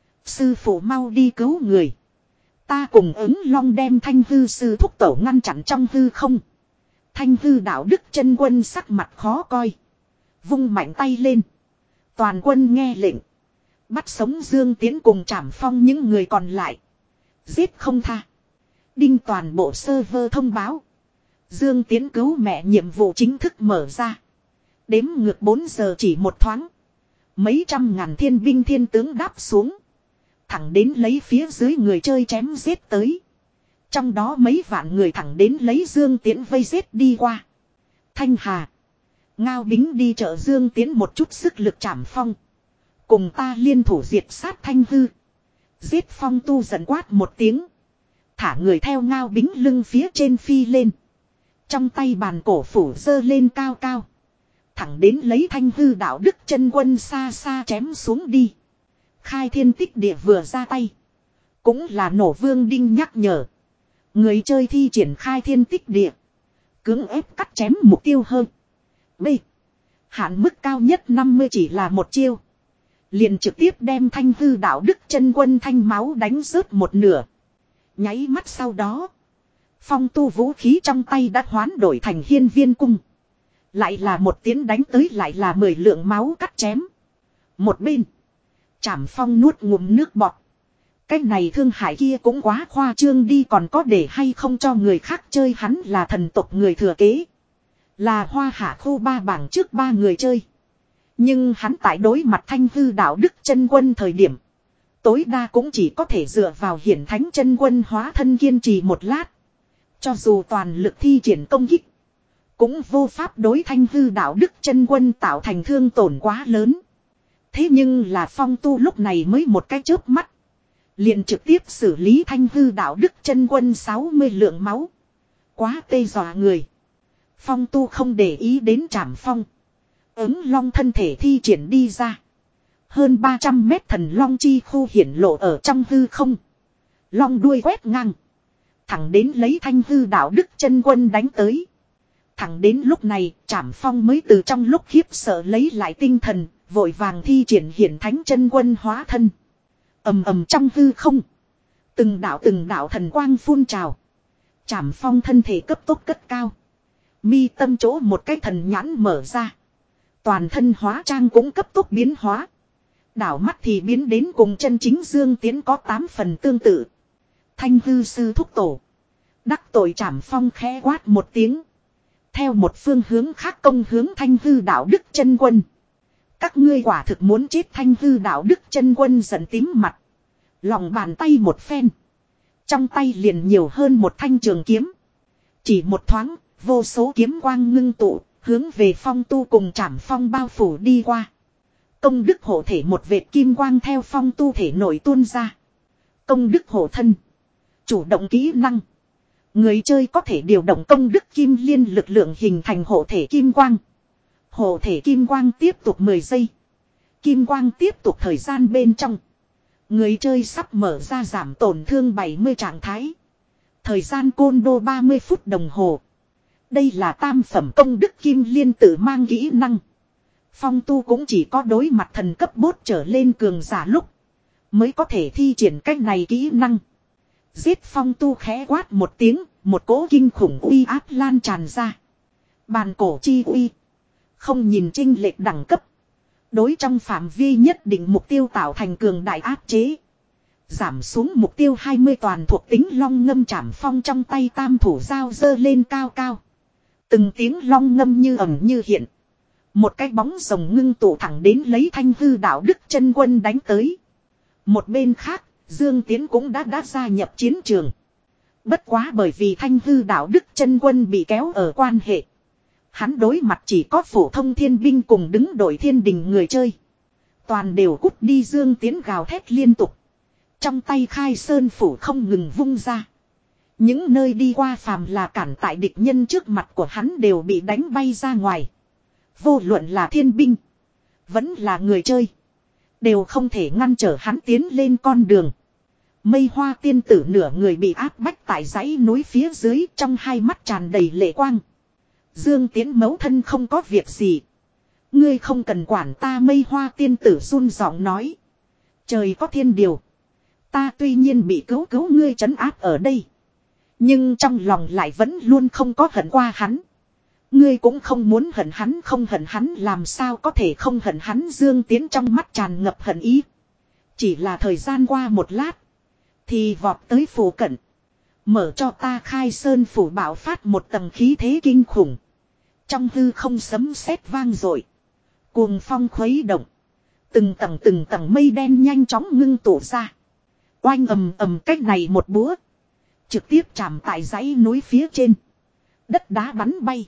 Sư phụ mau đi cứu người. Ta cùng ứng long đem Thanh Hư sư thúc tổ ngăn chặn trong hư không. Thanh Hư Đạo Đức chân quân sắc mặt khó coi. Vung mạnh tay lên. Toàn quân nghe lệnh. Bắt sống Dương Tiến cùng Trảm Phong những người còn lại. Giết không tha. Đinh toàn bộ server thông báo. Dương Tiến cứu mẹ nhiệm vụ chính thức mở ra. Đếm ngược bốn giờ chỉ một thoáng. Mấy trăm ngàn thiên binh thiên tướng đáp xuống. Thẳng đến lấy phía dưới người chơi chém giết tới. Trong đó mấy vạn người thẳng đến lấy Dương Tiến vây giết đi qua. Thanh Hà. Ngao Bính đi trợ Dương Tiến một chút sức lực. Trảm Phong. Cùng ta liên thủ diệt sát Thanh Hư. Giết Phong Tu giận quát một tiếng. Thả người theo Ngao Bính lưng phía trên phi lên. Trong tay bàn cổ phủ giơ lên cao cao. Thẳng đến lấy Thanh Hư Đạo Đức chân quân xa xa chém xuống đi. Khai Thiên Tích Địa vừa ra tay. Cũng là nổ vương đinh nhắc nhở. Người chơi thi triển Khai Thiên Tích Địa. Cưỡng ép cắt chém mục tiêu hơn. B. Hạn mức cao nhất năm mươi chỉ là một chiêu. Liền trực tiếp đem Thanh Hư Đạo Đức chân quân thanh máu đánh rớt một nửa. Nháy mắt sau đó. Phong Tu vũ khí trong tay đã hoán đổi thành Hiên Viên cung. Lại là một tiếng đánh tới, lại là mười lượng máu cắt chém. Một bên. Trảm Phong nuốt ngụm nước bọt. Cái này thương hại kia cũng quá khoa trương đi, còn có để hay không cho người khác chơi. Hắn là thần tộc người thừa kế. Là Hoa Hạ khu ba bảng trước ba người chơi. Nhưng hắn tại đối mặt Thanh Hư Đạo Đức chân quân thời điểm. Tối đa cũng chỉ có thể dựa vào Hiển Thánh chân quân hóa thân kiên trì một lát. Cho dù toàn lực thi triển công kích. Cũng vô pháp đối Thanh Hư Đạo Đức chân quân tạo thành thương tổn quá lớn. Thế nhưng là Phong Tu lúc này mới một cái chớp mắt. Liền trực tiếp xử lý Thanh Hư Đạo Đức chân quân sáu mươi lượng máu. Quá tê dọa người. Phong Tu không để ý đến Trảm Phong. Ứng long thân thể thi triển đi ra. Hơn ba trăm mét thần long chi khu hiển lộ ở trong hư không. Long đuôi quét ngang. Thẳng đến lấy Thanh Hư Đạo Đức chân quân đánh tới. Thẳng đến lúc này, Trảm Phong mới từ trong lúc khiếp sợ lấy lại tinh thần, vội vàng thi triển Hiển Thánh chân quân hóa thân. Ầm ầm trong hư không. Từng đạo từng đạo thần quang phun trào. Trảm Phong thân thể cấp tốc cất cao. Mi tâm chỗ một cái thần nhãn mở ra. Toàn thân hóa trang cũng cấp tốc biến hóa. Đảo mắt thì biến đến cùng chân chính Dương Tiến có tám phần tương tự. Thanh hư sư thúc tổ. Đắc tội Trảm Phong khẽ quát một tiếng. Theo một phương hướng khác công hướng Thanh hư đạo đức chân quân. Các ngươi quả thực muốn chết. Thanh hư đạo đức chân quân giận tím mặt. Lòng bàn tay một phen. Trong tay liền nhiều hơn một thanh trường kiếm. Chỉ một thoáng, vô số kiếm quang ngưng tụ, hướng về Phong Tu cùng Trảm Phong bao phủ đi qua. Công đức hộ thể một vệt kim quang theo Phong Tu thể nổi tuôn ra. Công đức hộ thân. Chủ động kỹ năng. Người chơi có thể điều động công đức kim liên lực lượng hình thành hộ thể kim quang. Hộ thể kim quang tiếp tục mười giây. Kim quang tiếp tục thời gian bên trong. Người chơi sắp mở ra giảm tổn thương bảy mươi trạng thái. Thời gian côn đô ba mươi phút đồng hồ. Đây là tam phẩm công đức kim liên tự mang kỹ năng. Phong Tu cũng chỉ có đối mặt thần cấp bốt trở lên cường giả lúc mới có thể thi triển cách này kỹ năng. Giết Phong Tu khẽ quát một tiếng, một cỗ kinh khủng uy áp lan tràn ra. Bàn cổ chi uy. Không nhìn chênh lệch đẳng cấp. Đối trong phạm vi nhất định mục tiêu tạo thành cường đại áp chế. Giảm xuống mục tiêu hai mươi toàn thuộc tính long ngâm Trảm Phong trong tay tam thủ dao dơ lên cao cao. Từng tiếng long ngâm như ẩn như hiện. Một cái bóng rồng ngưng tụ thẳng đến lấy Thanh hư đạo đức chân quân đánh tới. Một bên khác, Dương Tiến cũng đã đã gia nhập chiến trường. Bất quá bởi vì Thanh hư đạo đức chân quân bị kéo ở quan hệ. Hắn đối mặt chỉ có phổ thông thiên binh cùng đứng đội thiên đình người chơi. Toàn đều cút đi. Dương Tiến gào thét liên tục. Trong tay khai sơn phủ không ngừng vung ra. Những nơi đi qua phàm là cản tại địch nhân trước mặt của hắn đều bị đánh bay ra ngoài. Vô luận là thiên binh. Vẫn là người chơi. Đều không thể ngăn trở hắn tiến lên con đường. Mây Hoa tiên tử nửa người bị áp bách tại dãy núi phía dưới. Trong hai mắt tràn đầy lệ quang. Dương Tiến mấu thân không có việc gì. Ngươi không cần quản ta. Mây Hoa tiên tử run giọng nói. Trời có thiên điều. Ta tuy nhiên bị cứu cứu ngươi trấn áp ở đây. Nhưng trong lòng lại vẫn luôn không có hận qua hắn. Ngươi cũng không muốn hận hắn. Không hận hắn làm sao có thể không hận hắn. Dương Tiến trong mắt tràn ngập hận ý. Chỉ là thời gian qua một lát. Thì vọt tới phủ cận. Mở cho ta khai sơn phủ bạo phát một tầng khí thế kinh khủng. Trong hư không sấm sét vang dội. Cuồng phong khuấy động. Từng tầng từng tầng mây đen nhanh chóng ngưng tụ ra. Oanh ầm ầm cách này một búa. Trực tiếp chạm tại dãy núi phía trên. Đất đá bắn bay.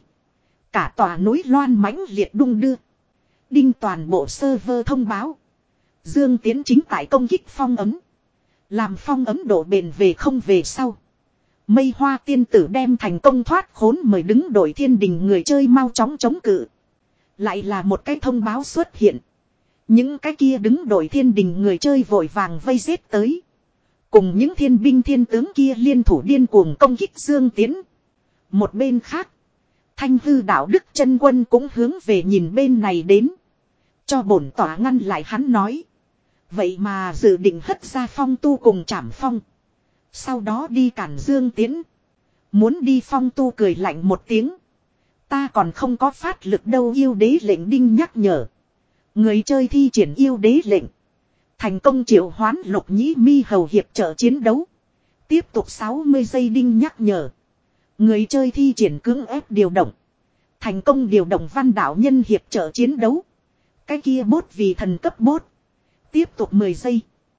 Cả tòa núi loan mãnh liệt đung đưa. Đinh toàn bộ server thông báo. Dương Tiến chính tại công kích phong ấm. Làm phong ấm độ bền về không về sau. Mây Hoa tiên tử đem thành công thoát khốn mời đứng đội thiên đình người chơi mau chóng chống cự. Lại là một cái thông báo xuất hiện. Những cái kia đứng đội thiên đình người chơi vội vàng vây giết tới. Cùng những thiên binh thiên tướng kia liên thủ điên cuồng công kích Dương Tiến. Một bên khác. Thanh hư đạo đức chân quân cũng hướng về nhìn bên này đến. Cho bổn tỏa ngăn lại hắn nói. Vậy mà dự định hất ra Phong Tu cùng Trảm Phong. Sau đó đi cản Dương Tiến. Muốn đi Phong Tu cười lạnh một tiếng. Ta còn không có phát lực đâu. Yêu đế lệnh đinh nhắc nhở. Người chơi thi triển yêu đế lệnh. Thành công triệu hoán Lục Nhĩ Mi hầu hiệp trợ chiến đấu. Tiếp tục sáu mươi giây đinh nhắc nhở. Người chơi thi triển cưỡng ép điều động. Thành công điều động Văn Đạo Nhân hiệp trợ chiến đấu. Cái kia bốt vì thần cấp bốt. Tiếp tục mười giây.